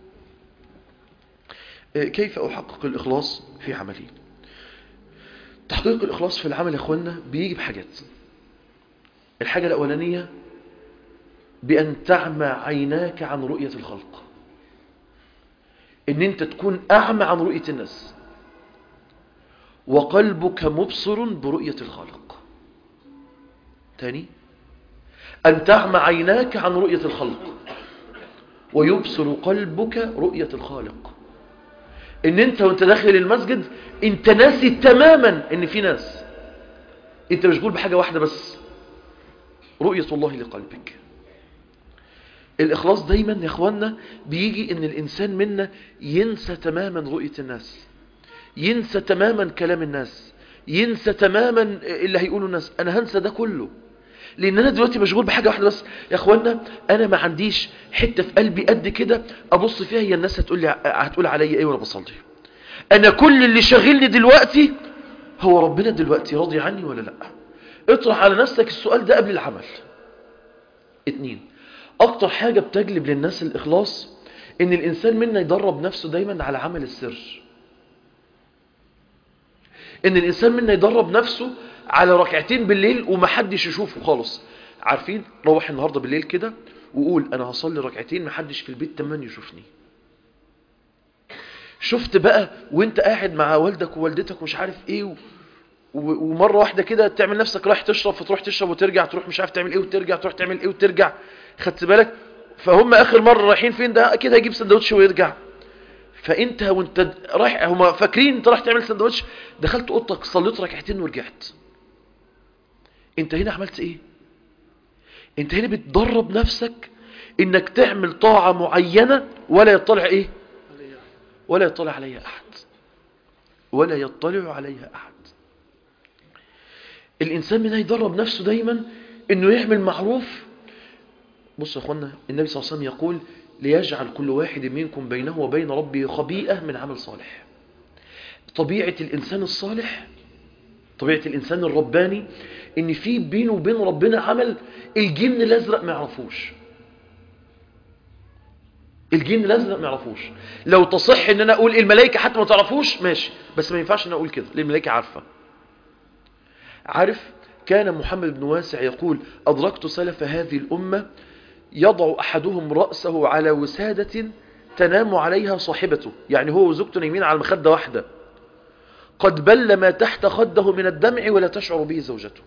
كيف أحقق الإخلاص في عملي؟ تحقيق الإخلاص في العمل يا أخوانا بيجي بحاجات. الحاجة الأولانية بأن تعمى عيناك عن رؤية الخلق، إن أنت تكون أعمى عن رؤية الناس وقلبك مبصر برؤية الخالق. تاني، أن تعمى عيناك عن رؤية الخلق ويبصر قلبك رؤية الخالق. إن أنت وانت داخل المسجد أنت ناسي تماما إن في ناس، أنت مشغول بحاجة واحدة بس، رؤية الله لقلبك. الإخلاص دايما يا أخوانا بيجي إن الإنسان منا ينسى تماما رؤية الناس، ينسى تماما كلام الناس، ينسى تماما اللي هيقوله الناس. أنا هنسى ده كله لأن أنا دلوقتي مشغول بحاجة واحدة بس يا أخوانا. أنا ما عنديش حتة في قلبي قد كده أبص فيها هي الناس هتقول علي إيه وأنا بصلي. أنا كل اللي شغلني دلوقتي هو ربنا دلوقتي راضي عني ولا لأ. اطرح على نفسك السؤال ده قبل العمل. 2، أكتر حاجة بتجلب للناس الإخلاص إن الإنسان منا يدرب نفسه دايما على عمل السر. إن الإنسان منا يدرب نفسه على ركعتين بالليل ومحدش يشوفه خالص. عارفين، روح النهاردة بالليل كده وقول أنا هصلي ركعتين محدش في البيت تمام يشوفني. شفت بقى وانت قاعد مع والدك ووالدتك ومش عارف ايه ومرة واحدة كده تعمل نفسك رايح تشرب فتروح تشرب وترجع، تروح مش عارف تعمل ايه وترجع، تروح تعمل ايه وترجع، خدت بالك؟ فهم اخر مرة رايحين فين؟ ده اكيد هيجيب سندوتش ويرجع. فانت وانت رايح هم فاكرين انت رايح تعمل سندوتش، دخلت اوضتك صليت ركعتين ورجعت. انت هنا عملت ايه؟ انت هنا بتدرب نفسك انك تعمل طاعة معينة ولا يطلع ايه؟ ولا يطلع عليها احد، ولا يطلع عليها احد. الانسان منها يدرب نفسه دايما انه يعمل معروف. بص يا اخوانا، النبي صلى الله عليه وسلم يقول ليجعل كل واحد منكم بينه وبين ربه خبيئة من عمل صالح. طبيعة الانسان الصالح، طبيعة الانسان الرباني ان في بينه وبين ربنا عمل الجن الازرق ما يعرفوش. الجن الازرق ما يعرفوش. لو تصح ان انا اقول الملائكة حتى ما تعرفوش ماشي، بس ما ينفعش ان اقول كده لان الملائكة عارفة. عارف، كان محمد بن واسع يقول أدركت سلف هذه الأمة يضع أحدهم رأسه على وسادة تنام عليها صاحبته، يعني هو وزوجته نايمين على مخدة واحدة، قد بل ما تحت خده من الدمع ولا تشعر به زوجته.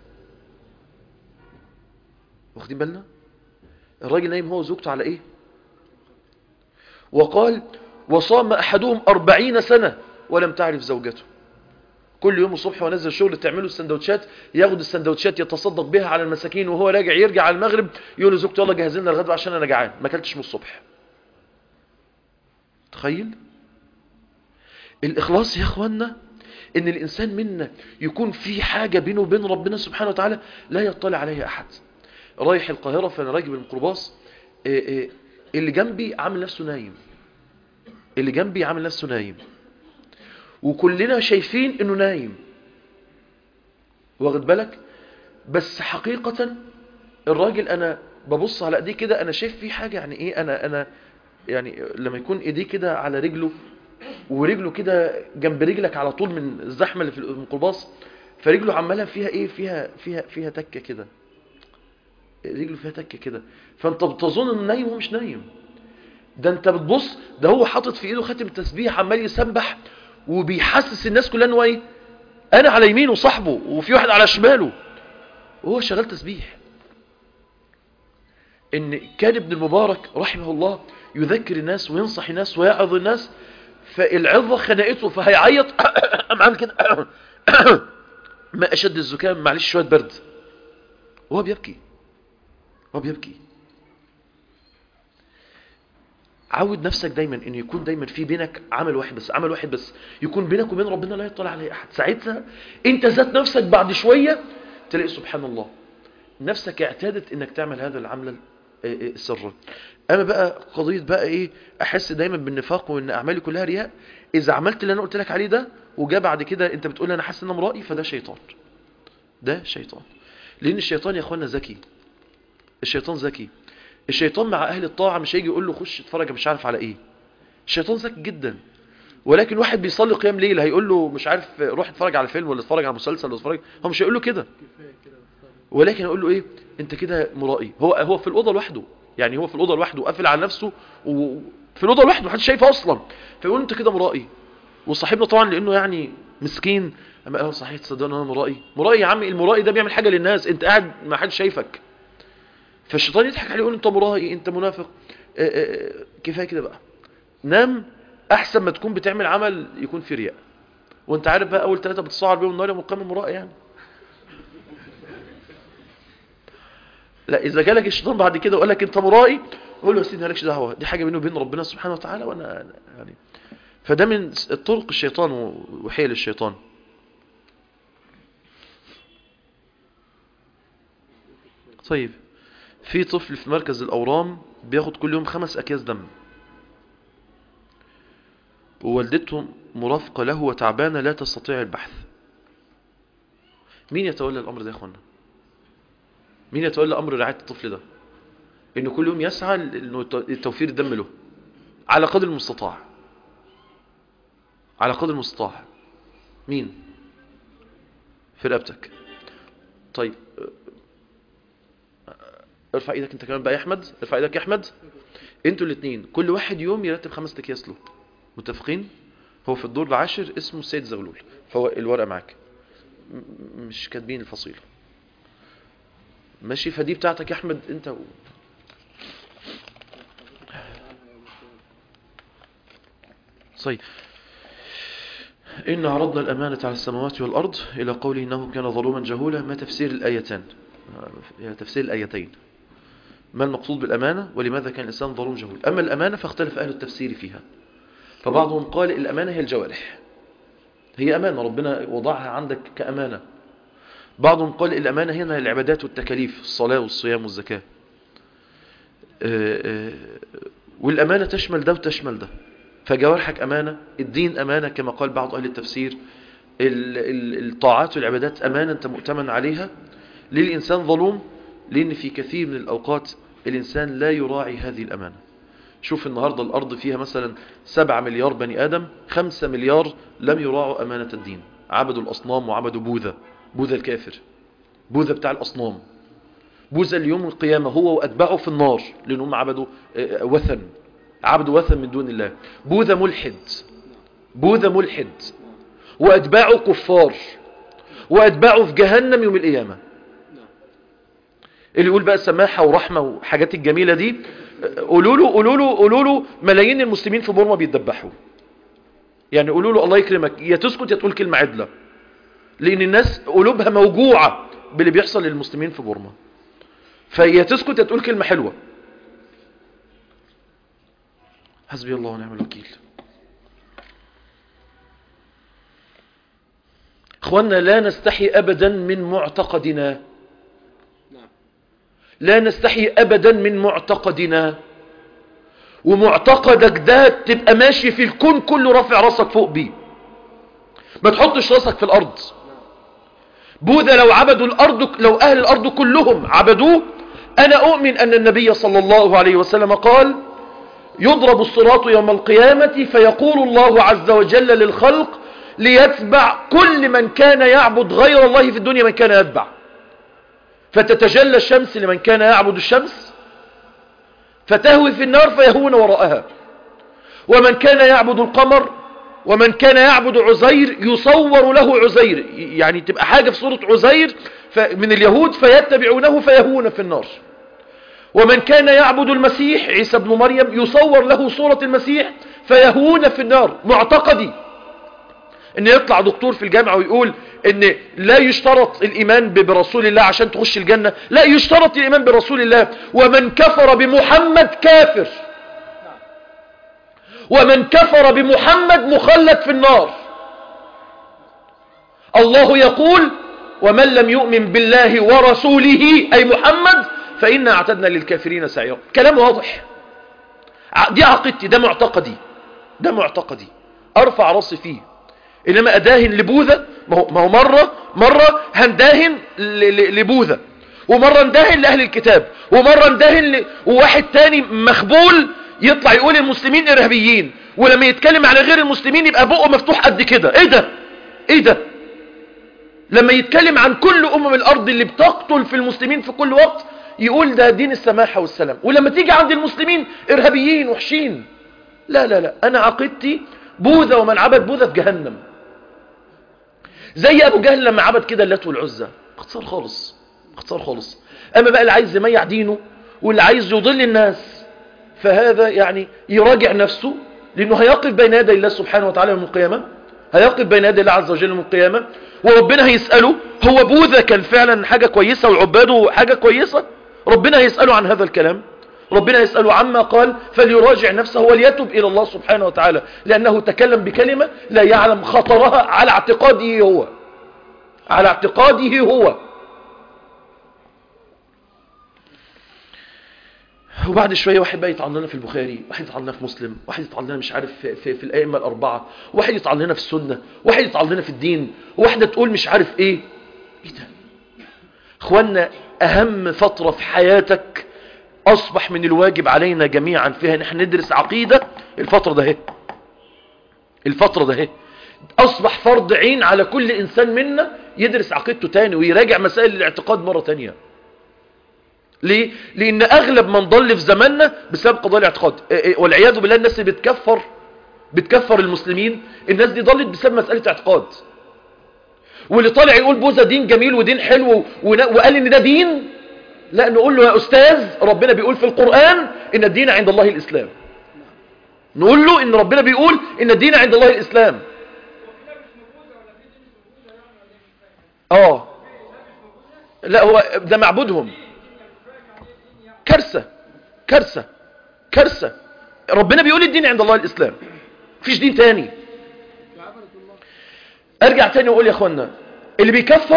واخدين بالنا؟ الراجل نايم هو وزوجته على ايه؟ وقال وصام أحدهم 40 سنة ولم تعرف زوجته. كل يوم الصبح ونزل الشغل تعمله السندوتشات، ياخد السندوتشات يتصدق بها على المساكين، وهو راجع يرجع على المغرب يقول لزوجته يلا جهز لنا الغداء عشان انا جعان ما اكلتش من الصبح. تخيل الإخلاص يا اخوانا، ان الانسان منا يكون في حاجة بينه وبين ربنا سبحانه وتعالى لا يطلع عليها احد. رايح القاهرة فانا راكب الميكروباص، اللي جنبي عامل نفسه نايم، اللي جنبي عامل نفسه نايم، وكلنا شايفين انه نايم، واخد بالك؟ بس حقيقة الراجل انا ببص على ايديه كده انا شايف فيه حاجة. يعني ايه؟ انا يعني لما يكون ايديه كده على رجله ورجله كده جنب رجلك على طول من الزحمة اللي في الميكروباص، فرجله عمالها فيها ايه؟ فيها تكة كده، رجله فيها تكة كده، فانت بتظن انه نايم وهو مش نايم. ده انت بتبص ده هو حاطط في ايده خاتم التسبيح عمال يسبح وبيحسس الناس كلها انه ايه؟ انا على يمينه صاحبه وفي واحد على شماله وهو شغال تسبيح. ان كان ابن المبارك رحمه الله يذكر الناس وينصح الناس ويعظ الناس، فالعظة خنقته فهيعيط قام عامل كده ما اشد الزكام، معلش شويه برد، وهو بيبكي عود نفسك دايما ان يكون دايما في بينك عمل واحد بس يكون بينك وبين ربنا لا يطلع عليه احد. ساعتها انت ذات نفسك بعد شوية تلاقي سبحان الله نفسك اعتادت انك تعمل هذا العمل سرا. اما بقى قضية بقى ايه؟ احس دايما بالنفاق وان اعمالي كلها رياء. اذا عملت اللي انا قلت لك عليه ده وجاء بعد كده انت بتقول انا حاسس ان انا مرائي، فده شيطان، ده شيطان. لان الشيطان يا اخوانا ذكي، الشيطان ذكي. الشيطان مع اهل الطاعة مش هيجي يقول له خش اتفرج مش عارف على ايه. الشيطان ذكي جدا. ولكن واحد بيصلي قيام ليل هيقول له مش عارف روح اتفرج على فيلم ولا اتفرج على مسلسل ولا اتفرج، هو مش هيقول له كده، ولكن هيقول له ايه؟ انت كده مرائي. هو في الاوضه لوحده، يعني هو في الاوضه لوحده قافل على نفسه وفي الاوضه لوحده محدش شايفه اصلا، فيقول انت كده مرائي. وصاحبنا طبعا لانه يعني مسكين اما قال صحيح تصدق انا مرائي يا عم، المرائي ده بيعمل حاجه للناس، انت قاعد ما حدش شايفك. فالشيطان يضحك عليه يقول انت مرائي انت منافق. كفايه كده بقى، نام احسن ما تكون بتعمل عمل يكون في رياء وانت عارف بقى اول 3 بتصعر بيهم النار يا مقام المرائي يعني. لا اذا جالك الشيطان بعد كده وقال لك انت مرائي قول له يا سيدي مالكش دعوه، دي حاجه بينه وبين ربنا سبحانه وتعالى وانا يعني. فده من طرق الشيطان وحيل الشيطان. طيب في طفل في مركز الأورام بياخد كل يوم 5 أكياس دم، ووالدته مرافقة له وتعبانة لا تستطيع البحث. مين يتولى الأمر ده يا أخوانا؟ مين يتولى أمر رعاية الطفل ده؟ إنه كل يوم يسعى لتوفير الدم له على قدر المستطاع، على قدر المستطاع. مين؟ في رقبتك. طيب ارفع ايدك انت كمان بقى يا احمد، ارفع ايدك يا احمد. انتوا الاثنين كل واحد يوم يرتب 5 اكياس له، متفقين؟ هو في الدور العاشر اسمه السيد زغلول، فهو الورقه معاك مش كاتبين الفصيله ماشي، فدي بتاعتك يا احمد انت طيب. إن عرضنا الأمانة على السماوات والأرض إلى قوله إنه كان ظلوما جهولا. ما تفسير الآيتين؟ تفسير الآيتين ما المقصود بالأمانة ولماذا كان الإنسان ظلوم جهول؟ أما الأمانة فاختلف أهل التفسير فيها، فبعضهم قال الأمانة هي الجوارح، هي أمانة ربنا وضعها عندك كأمانة. بعضهم قال الأمانة هنا العبادات والتكاليف، الصلاة والصيام والزكاة. والأمانة تشمل ده وتشمل ده، فجوارحك أمانة، الدين أمانة كما قال بعض أهل التفسير، الطاعات والعبادات أمانة أنت مؤتمن عليها. للإنسان ظلوم لأن في كثير من الأوقات الإنسان لا يراعي هذه الأمانة. شوف النهاردة الأرض فيها مثلا 7 مليار بني آدم، 5 مليار لم يراعوا أمانة الدين، عبدوا الأصنام وعبدوا بوذا الكافر، بوذا بتاع الأصنام، بوذا اليوم القيامة هو وأتباعه في النار لأنهم عبدوا وثن، عبدوا وثن من دون الله. بوذا ملحد وأتباعه كفار وأتباعه في جهنم يوم القيامة. اللي يقول بقى سماحة ورحمة وحاجات الجميلة دي قولوا له ملايين المسلمين في بورما بيتذبحوا. يعني قولوا له الله يكرمك يا تسكت يا تقول كلمة عدلة، لان الناس قلوبها موجوعة باللي بيحصل للمسلمين في بورما، فيا تسكت يا تقول كلمة حلوة. حسبي الله ونعم الوكيل. اخوانا لا نستحي ابدا من معتقدنا، لا نستحي ابدا من معتقدنا، ومعتقدك ده تبقى ماشي في الكون كله رافع راسك فوق بيه، ما تحطش راسك في الارض. بوذا لو عبدوا الارض، لو اهل الارض كلهم عبدوه، انا اؤمن ان النبي صلى الله عليه وسلم قال يضرب الصراط يوم القيامة فيقول الله عز وجل للخلق ليتبع كل من كان يعبد غير الله في الدنيا من كان يتبع، فتتجلى الشمس لمن كان يعبد الشمس فتهوي في النار فيهون وراءها، ومن كان يعبد القمر ومن كان يعبد عزير يصور له عزير، يعني تبقى حاجة في صورة عزير من اليهود فيتبعونه فيهون في النار، ومن كان يعبد المسيح عيسى بن مريم يصور له صورة المسيح فيهون في النار. معتقدي ان يطلع دكتور في الجامعة ويقول ان لا يشترط الايمان برسول الله عشان تخش الجنة، لا يشترط الايمان برسول الله، ومن كفر بمحمد كافر، ومن كفر بمحمد مخلد في النار. الله يقول ومن لم يؤمن بالله ورسوله أي محمد فإنا اعتدنا للكافرين سعيرا. كلام واضح، دي عقيدتي، ده معتقدي، ده معتقدي أرفع راسي فيه. إنما أداهن لبوذا، ما هو مرة هنداهن لبوذا، ومرة نداهن لأهل الكتاب، ومرة نداهن وواحد تاني مخبول يطلع يقول المسلمين إرهابيين، ولما يتكلم على غير المسلمين يبقى بقه مفتوح قد كده. ايه ده؟ ايه ده؟ لما يتكلم عن كل الأرض اللي بتقتل في المسلمين في كل وقت يقول ده دين السماحة والسلام، ولما تيجي عند المسلمين إرهابيين وحشين. لا لا لا، أنا عقيدتي بوذا ومن عبد بوذا في جهنم، زي أبو جهل لما عبد كده اللات والعزى. اختصار خالص، اختصار خالص. أما بقى اللي عايز يميع دينه واللي عايز يضل الناس فهذا يعني يراجع نفسه، لأنه هيقف بين يدي الله سبحانه وتعالى يوم القيامة، هيقف بين يدي الله عز وجل يوم القيامة، وربنا هيسأله هو بوذا كان فعلا حاجة كويسة وعباده حاجة كويسة؟ ربنا هيسأله عن هذا الكلام، ربنا يسأله عما قال فليراجع نفسه وليتب إلى الله سبحانه وتعالى، لأنه تكلم بكلمة لا يعلم خطرها على اعتقاده هو، على اعتقاده هو. وبعد شوية واحد بقى يطعن لنا في البخاري، واحد يطعن لنا في مسلم، واحد يطعن لنا مش عارف في الأئمة الأربعة، واحد يطعن لنا في السنة، واحد يطعن لنا في الدين، وواحدة تقول مش عارف ايه. ايه ده؟ اخوانا اهم فترة في حياتك اصبح من الواجب علينا جميعا فيها نحن ندرس عقيدة. الفترة ده الفترة ده اصبح فرض عين على كل انسان منا يدرس عقيدته تاني ويراجع مسائل الاعتقاد مرة تانية. ليه؟ لان اغلب من ضل في زماننا بسبب قضايا الاعتقاد، والعياذ بالله الناس اللي بتكفر المسلمين، الناس دي ضلت بسبب مسألة اعتقاد. واللي طالع يقول بوذا دين جميل ودين حلو وقال ان ده دين، لا نقول له يا أستاذ ربنا بيقول في القرآن إن الدين عند الله الإسلام. نقول له إن ربنا بيقول إن الدين عند الله الإسلام. لا هو ده معبودهم. كارثة كارثة كارثة. ربنا بيقول الدين عند الله الإسلام، مفيش دين تاني. أرجع تاني وأقول يا أخوانا اللي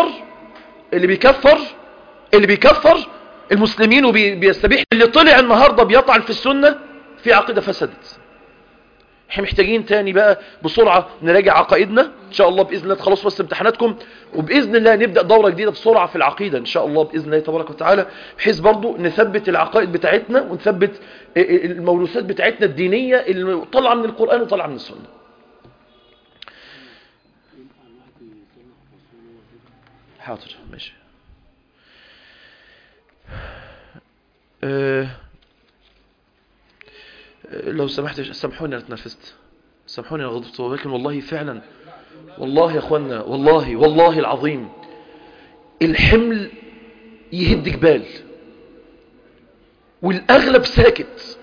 بيكفر المسلمين وبيستبيح، اللي طلع النهاردة بيطعن في السنة في عقيدة فسدت. احنا محتاجين تاني بقى بسرعة نراجع عقائدنا ان شاء الله بإذن الله. تخلصوا بس امتحاناتكم وبإذن الله نبدأ دورة جديدة بسرعة في العقيدة ان شاء الله بإذن الله تبارك وتعالى، بحيث برضو نثبت العقائد بتاعتنا ونثبت الموروثات بتاعتنا الدينية اللي طالعة من القرآن وطالعة من السنة. حاضر ماشي. لو سمحت سامحوني انا اتنرفزت، سامحوني انا غضبت، ولكن والله فعلا والله يا اخوانا والله العظيم الحمل يهد جبال. والأغلب ساكت.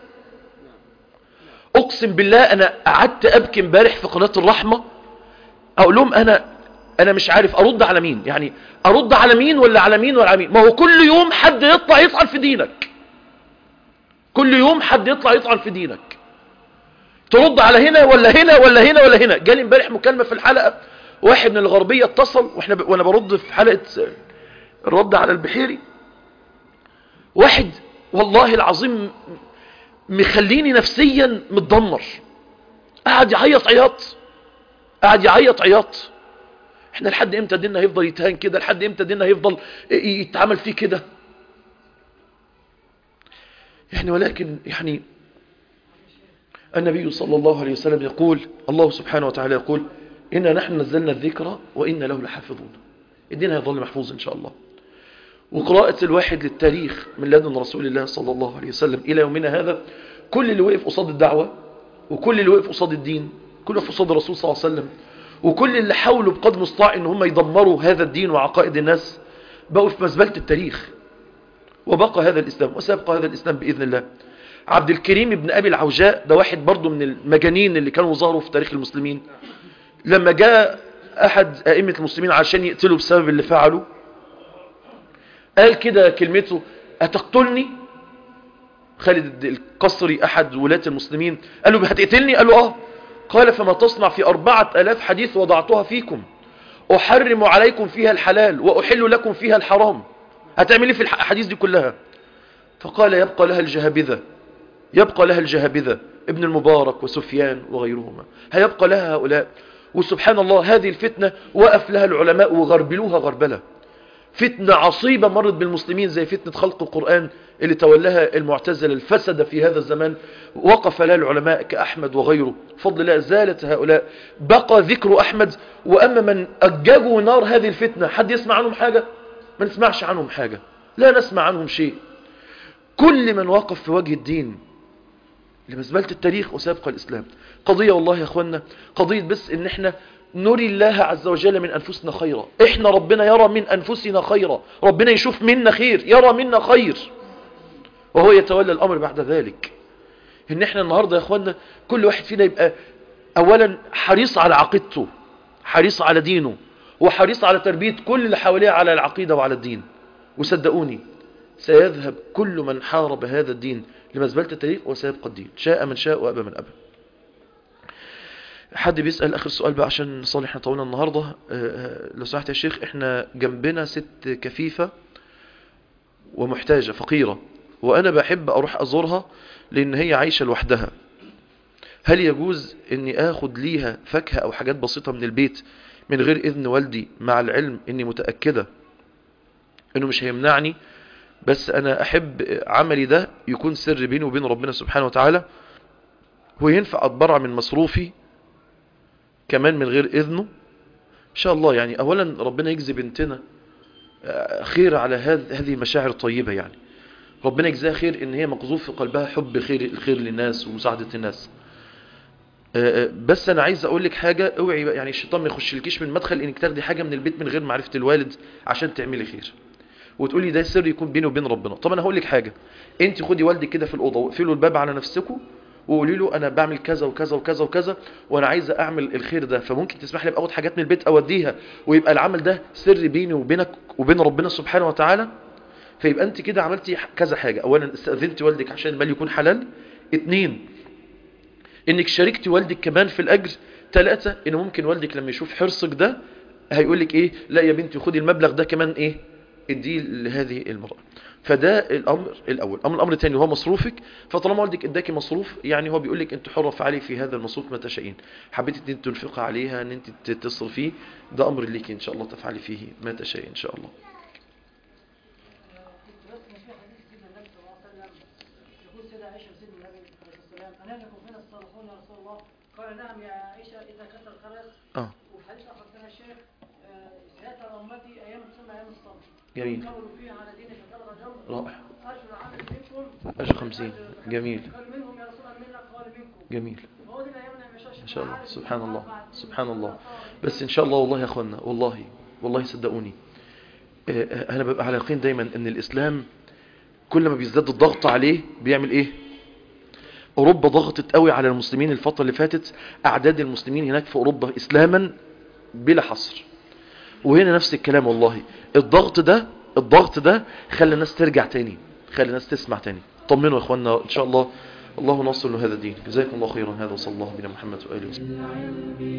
أقسم بالله أنا قعدت أبكي امبارح في قناة الرحمة، أقول لهم أنا مش عارف أرد على مين، يعني أرد على مين ولا على مين ولا على مين؟ ما هو كل يوم حد يطلع يطعن في دينك، كل يوم حد يطلع يطعن في دينك، ترد على هنا ولا هنا ولا هنا ولا هنا. جالي امبارح مكالمة في الحلقة، واحد من الغربية اتصل وانا برد في حلقة الرد على البحيري، واحد والله العظيم مخليني نفسيا متدمر، قاعد يعيط عياط، قاعد يعيط عياط. احنا لحد امتى ديننا هيفضل يتهان كده؟ لحد امتى ديننا هيفضل يتعامل فيه كده؟ يعني ولكن يعني النبي صلى الله عليه وسلم يقول، الله سبحانه وتعالى يقول: إنا نحن نزلنا الذكر وإنا له لحافظون. الدين هيظل محفوظ إن شاء الله. وقراءة الواحد للتاريخ من لدن رسول الله صلى الله عليه وسلم إلى يومنا هذا، كل اللي وقف قصاد الدعوة، وكل اللي وقف قصاد الدين، كل اللي وقف قصاد الرسول صلى الله عليه وسلم، وكل اللي حاولوا بقدر المستطاع إن هم يدمروا هذا الدين وعقائد الناس، بقوا في مزبلة التاريخ. وبقى هذا الإسلام وسيبقى هذا الإسلام بإذن الله. عبد الكريم بن أبي العوجاء ده واحد برضو من المجانين اللي كانوا ظهروا في تاريخ المسلمين. لما جاء أحد أئمة المسلمين عشان يقتلوا بسبب اللي فعله، قال كده كلمته: أتقتلني؟ خالد القصري أحد ولاة المسلمين قال له: هتقتلني؟ قال له: آه. قال: فما تصنع في 4000 حديث وضعتها فيكم، أحرم عليكم فيها الحلال وأحل لكم فيها الحرام، هتعملي في الحديث دي كلها؟ فقال: يبقى لها الجهابذة، يبقى لها الجهابذة ابن المبارك وسفيان وغيرهما، هيبقى لها هؤلاء. وسبحان الله هذه الفتنة وقف لها العلماء وغربلوها غربلة. فتنة عصيبة مرت بالمسلمين زي فتنة خلق القرآن اللي تولاها المعتزلة الفسد في هذا الزمان، وقف لها العلماء كأحمد وغيره. فضل الله زالت هؤلاء، بقى ذكر أحمد. وأما من أججوا نار هذه الفتنة، حد يسمع عنهم حاجة؟ ما نسمعش عنهم حاجة، لا نسمع عنهم شيء. كل من وقف في وجه الدين لمزبلة التاريخ وسيبقى الإسلام. قضية والله يا أخوانا، قضية بس إن احنا نري الله عز وجل من أنفسنا خيرا. احنا ربنا يرى من أنفسنا خيرا، ربنا يشوف منا خير، يرى منا خير، وهو يتولى الأمر بعد ذلك. إن احنا النهاردة يا أخوانا كل واحد فينا يبقى أولا حريص على عقيدته، حريص على دينه، وحريص على تربية كل اللي حواليه على العقيدة وعلى الدين. وصدقوني سيذهب كل من حارب هذا الدين لمزبلة التاريخ وسيبقى الدين، شاء من شاء وأبى من أبى. حد بيسأل آخر سؤال بقى عشان نصلي، احنا طولنا النهاردة. لو سمحت يا شيخ، احنا جنبنا ست كفيفة ومحتاجة فقيرة، وأنا بحب أروح أزورها لأن هي عايشة لوحدها. هل يجوز أني أخذ ليها فاكهة أو حاجات بسيطة من البيت من غير إذن والدي، مع العلم أني متأكدة أنه مش هيمنعني، بس أنا أحب عملي ده يكون سر بيني وبين ربنا سبحانه وتعالى، وينفع أتبرع من مصروفي كمان من غير إذنه إن شاء الله؟ يعني أولا ربنا يجزي بنتنا خير على هذه المشاعر الطيبة، يعني ربنا يجزاها خير إن هي مقذوف في قلبها حب الخير للناس ومساعدة الناس. بس أنا عايز أقول لك حاجة، اوعي يعني الشيطان ما يخشلكيش من مدخل إنك تاخدي حاجة من البيت من غير معرفة الوالد عشان تعملي خير وتقولي ده سر يكون بيني وبين ربنا. طب أنا هقول لك حاجة، أنت خدي والدك كده في الأوضة واقفلوا الباب على نفسكم وقولي له أنا بعمل كذا وكذا وكذا وكذا وأنا عايزة أعمل الخير ده، فممكن تسمح لي بأخد حاجات من البيت أوديها ويبقى العمل ده سر بيني وبينك وبين ربنا سبحانه وتعالى. فيبقى أنت كده عملتي كذا حاجة. أولا استأذنتي والدك عشان المال يكون حلال. 2 إنك شاركتي والدك كمان في الأجر. 3 إن ممكن والدك لما يشوف حرصك ده هيقول لك إيه، لا يا بنتي خدي المبلغ ده كمان إيه اديه لهذه المرأة. فده الأمر الأول. الأمر الثاني هو مصروفك. فطالما والدك اداكي مصروف، يعني هو بيقول لك أنت حرة فعلي في هذا المصروف ما تشائين. حبيتي أن انت تنفقي عليها، أن أنت تصرفيه، ده أمر ليك إن شاء الله تفعلي فيه ما تشائين إن شاء الله. قال نعم يا عائشة إذا كثر الخرس. وفي حديث آخر كان الشيخ سيأتي أمتي أيام تسمى أيام الصبر. جميل. قولوا فيها على دين شجر رجل. رائع. أجر عمل منكم. أجر 50. جميل. قال منهم يا رسول الله منا قال منكم. جميل. فهو دي الأيام ما إن شاء الله. سبحان الله سبحان الله. بس إن شاء الله والله يا أخوانا، والله صدقوني، أنا ببقى على يقين دايما أن الإسلام كل ما بيزداد الضغط عليه بيعمل ايه؟ اوروبا ضغطت قوي على المسلمين الفترة اللي فاتت، اعداد المسلمين هناك في اوروبا اسلاما بلا حصر. وهنا نفس الكلام والله. الضغط ده خلى الناس ترجع تاني، خلى الناس تسمع تاني. طمنوا يا اخوانا ان شاء الله، الله ناصر لهذا الدين. جزاكم الله خيرا. هذا وصلى الله بنا محمد وآله وسلم.